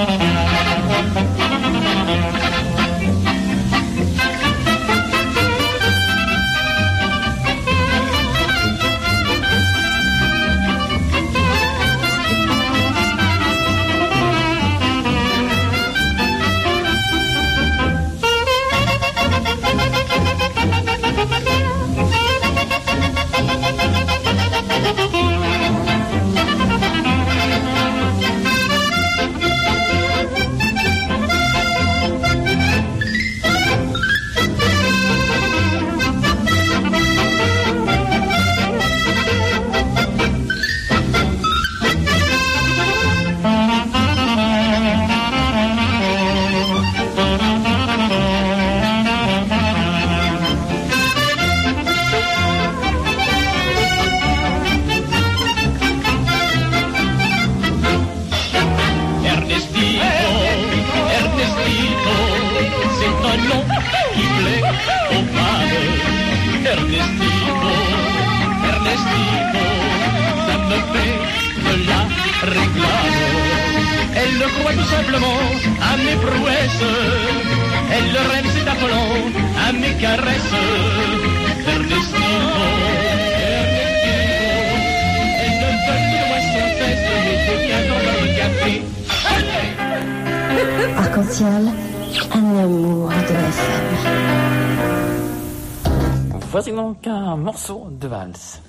Arc-en-ciel, un amour de FM. Voici donc un morceau de valse.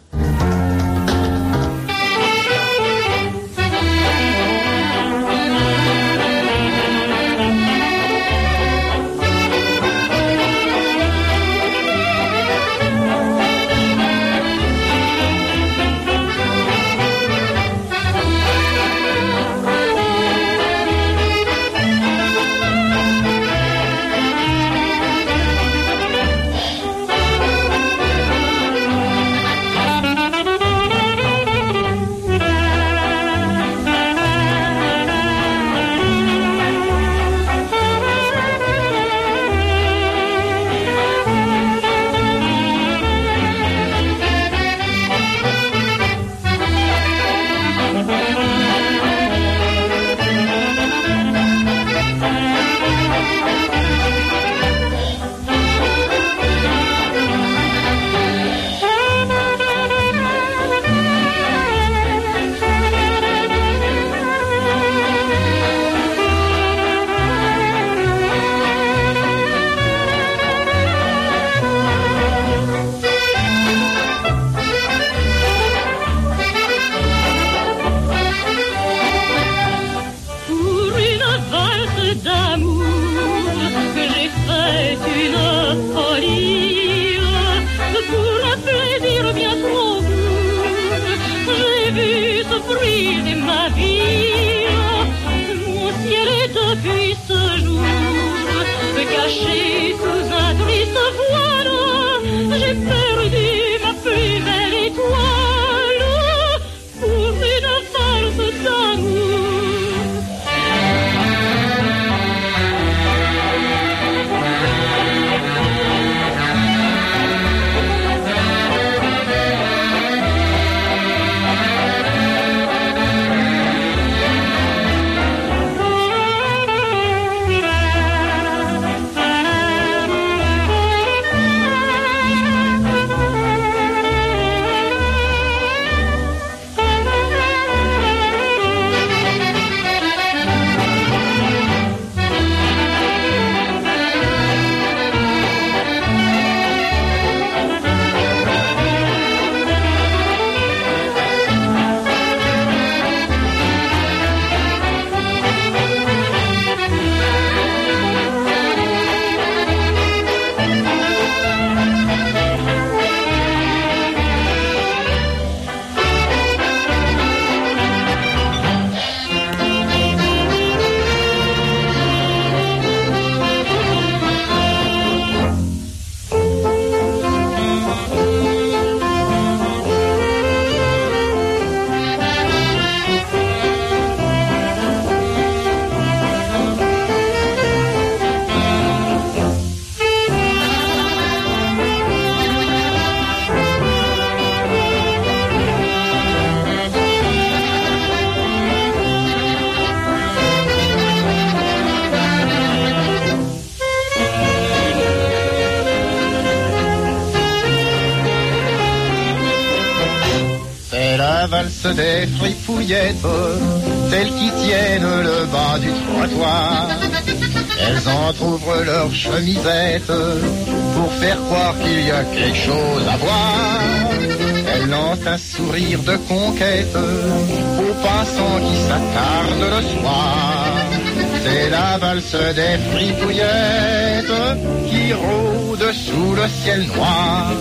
valse des fripouillettes, celles qui tiennent le bas du trottoir. Elles entr'ouvrent leurs chemisettes pour faire croire qu'il y a quelque chose à voir. Elles lancent un sourire de conquête aux passants qui s'attardent le soir. C'est la valse des fripouillettes qui rôde sous le ciel noir.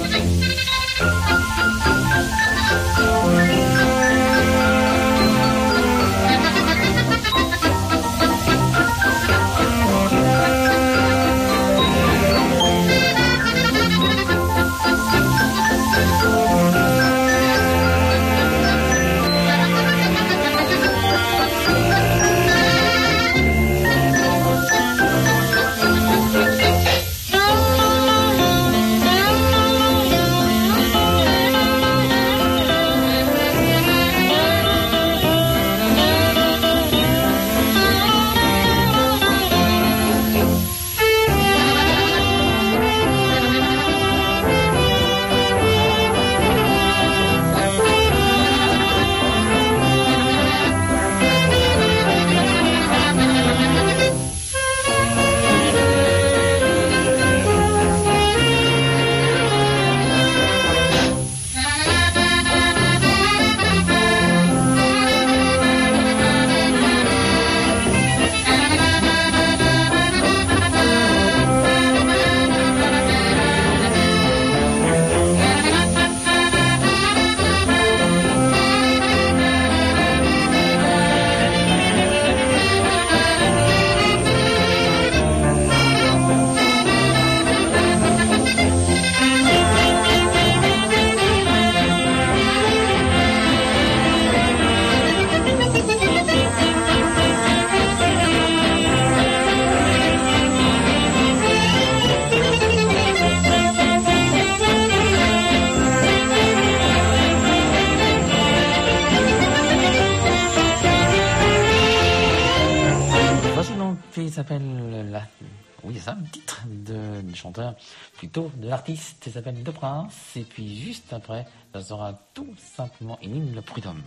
chanteur, plutôt de l'artiste, il s'appelle De Prince, et puis juste après, ça sera tout simplement une hymne le prud'homme.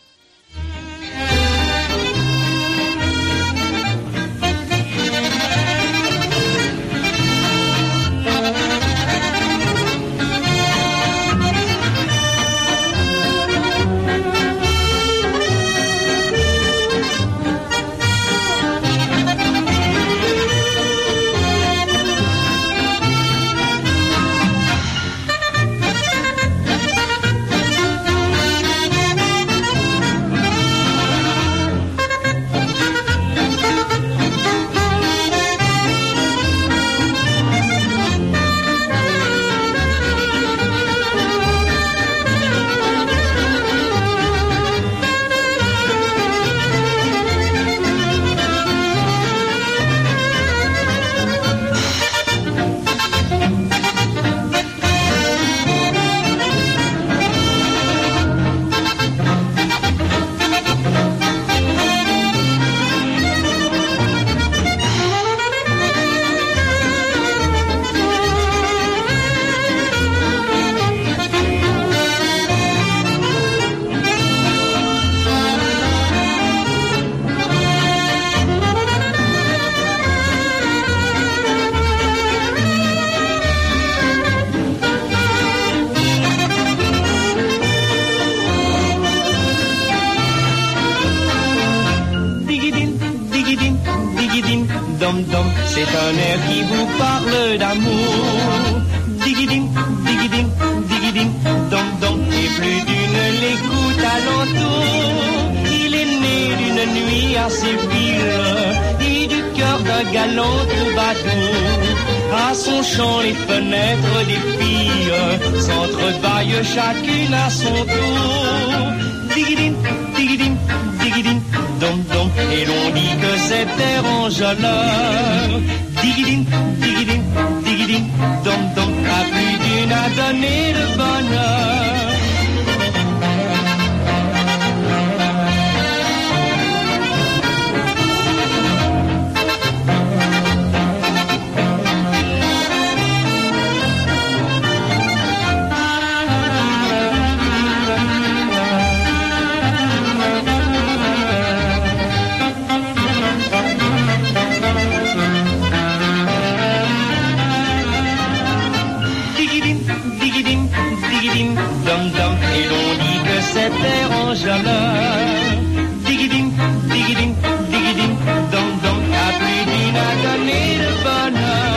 C'est un air qui vous parle d'amour. Digiding, digiding, digiding, dom dom. Et plus d'une l'écoute alentour. Il est né d'une nuit à Séville et du cœur d'un galant troubadour. À son chant les fenêtres des filles s'entrebâillent chacune à son tour. Digiding, digiding, digiding, dom dom. Et l'on dit que c'est air enjôleur. Digiding, digiding, digiding, dom dom. À plus d'une a donné le bonheur. donc, à plus d'une agonie de bonheur.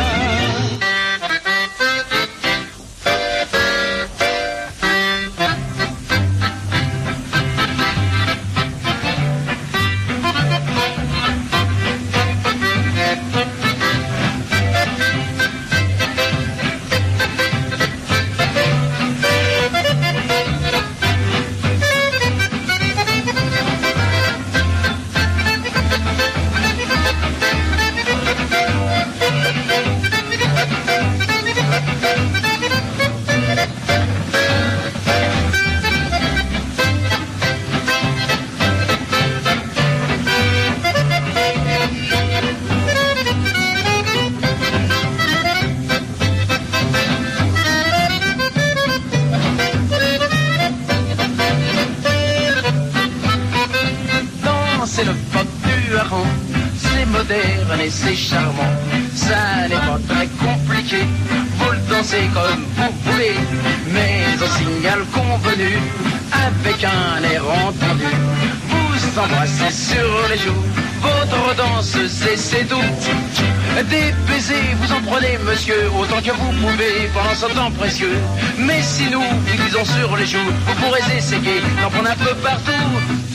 C'est charmant, ça n'est pas très compliqué. Vous le dansez comme vous voulez, mais au signal convenu, avec un air entendu, vous embrassez sur les joues. Votre danse, c'est tout. Des baisers, vous en prenez, monsieur, autant que vous pouvez pendant ce temps précieux. Mais si nous vous disons sur les joues, vous pourrez essayer d'en prendre un peu partout.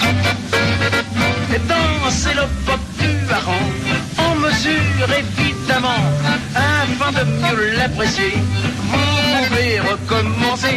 Et dansez le pop du hareng en mesure évidemment, afin de mieux l'apprécier, vous pouvez recommencer.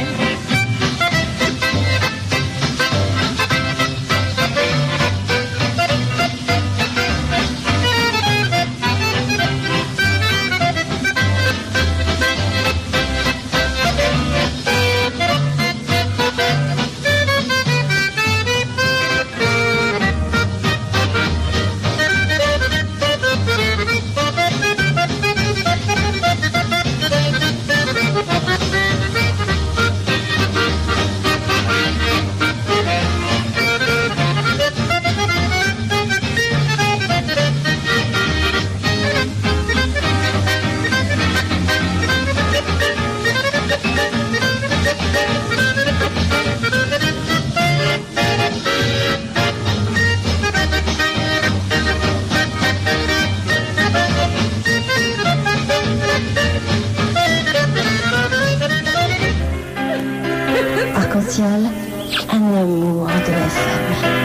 Un amour de la femme.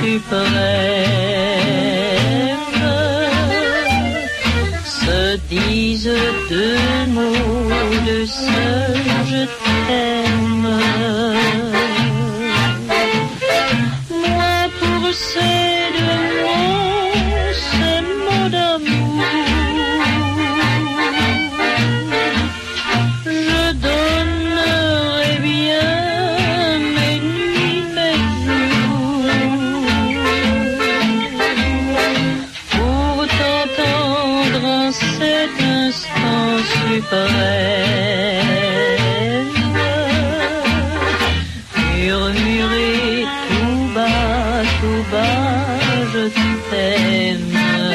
suprême se disent deux mots de seul je t'aime. Moi pour ces deux mots, ces mots d'amour, je donnerais bien mes nuits, mes jours pour t'entendre en cet instant suprême murmurer tout bas, je t'aime.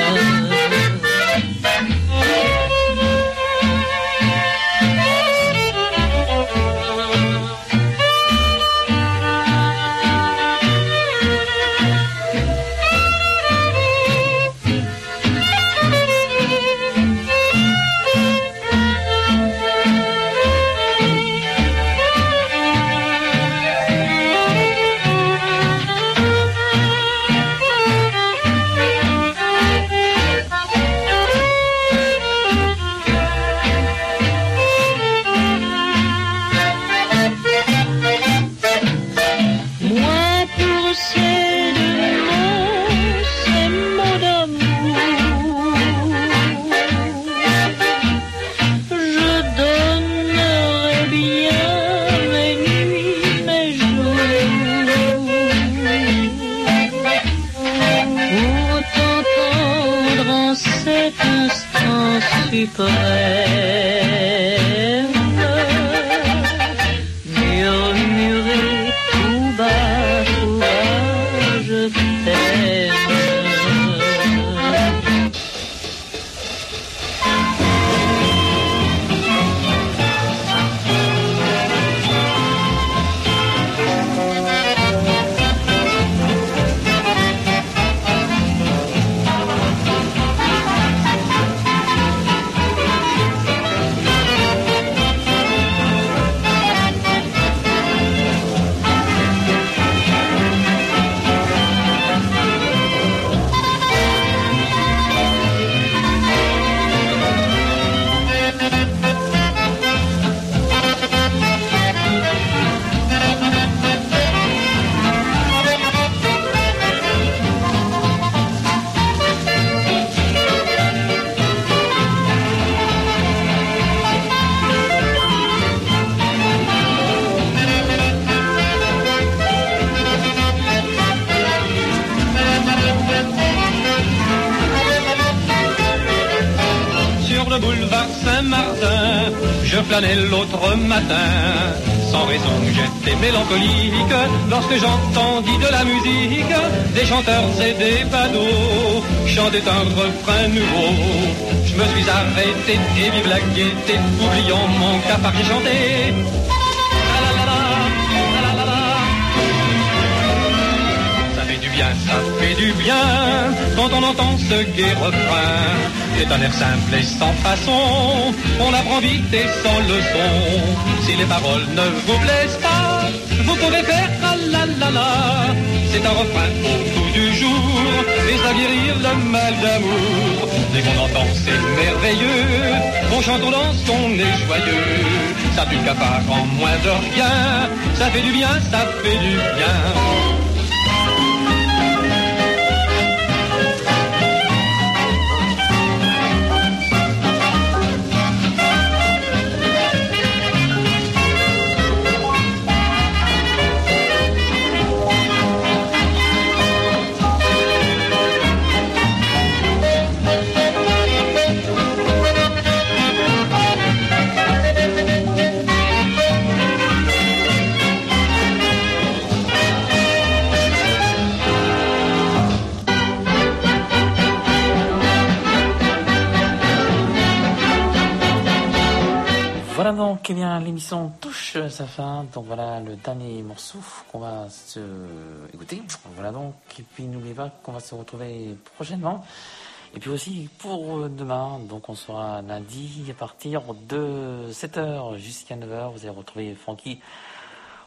Suprême, murmurer tout bas, je t'aime. Je planais l'autre matin, sans raison j'étais mélancolique, lorsque j'entendis de la musique, des chanteurs et des badauds, chanter un refrain nouveau. Je me suis arrêté et vive la gaieté, oubliant mon cafard j'ai chanté. Ça fait du bien quand on entend ce gai refrain. C'est un air simple et sans façon, on apprend vite et sans leçon. Si les paroles ne vous plaisent pas, vous pouvez faire ah la la la. C'est un refrain au goût du jour, et ça guérir le mal d'amour. Dès qu'on entend c'est merveilleux, on chante, on danse, on est joyeux. Ça tue le cafard en moins de rien, ça fait du bien, ça fait du bien. Voilà donc, eh bien, l'émission touche sa fin. Donc voilà le dernier morceau qu'on va se écouter. Voilà donc, et puis n'oubliez pas qu'on va se retrouver prochainement. Et puis aussi pour demain, donc on sera lundi à partir de 7h jusqu'à 9h. Vous allez retrouver Francky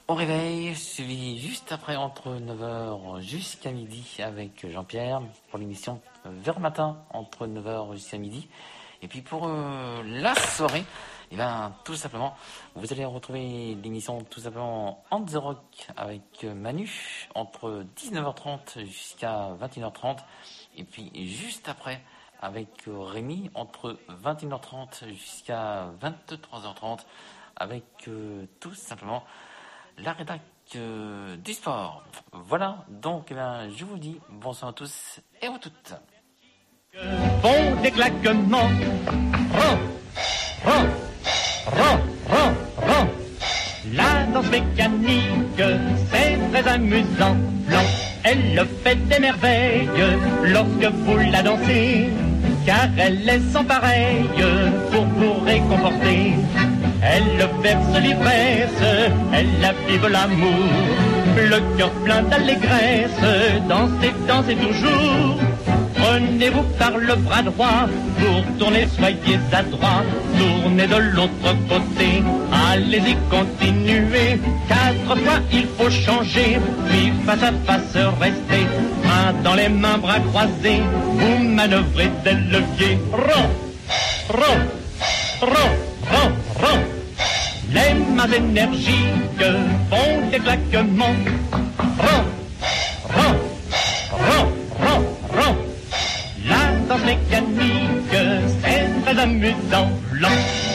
au réveil, suivi juste après entre 9h jusqu'à midi avec Jean-Pierre pour l'émission Vers le matin entre 9h jusqu'à midi. Et puis pour la soirée, et bien tout simplement, vous allez retrouver l'émission tout simplement On The Rock avec Manu entre 19h30 jusqu'à 21h30. Et puis juste après avec Rémi entre 21h30 jusqu'à 23h30 avec tout simplement la rédac du sport. Voilà, donc eh bien, je vous dis bonsoir à tous et à vous toutes. Font des claquements, ran, ran, ran, ran, ran. La danse mécanique, c'est très amusant. Blanc, elle fait des merveilles lorsque vous la dansez, car elle est sans pareille pour vous réconforter. Elle verse l'ivresse, elle avive l'amour, le cœur plein d'allégresse, dansez, dansez toujours. Prenez-vous par le bras droit, pour tourner, soyez adroit, tournez de l'autre côté, allez-y, continuez, 4 fois il faut changer, puis face à face restez, main dans les mains, bras croisés, vous manœuvrez des leviers, ron, ron, ron, ron, ron. Les mains énergiques font des claquements, ron, ron, ron, ron, ron. La danse mécanique, c'est très amusant, lent.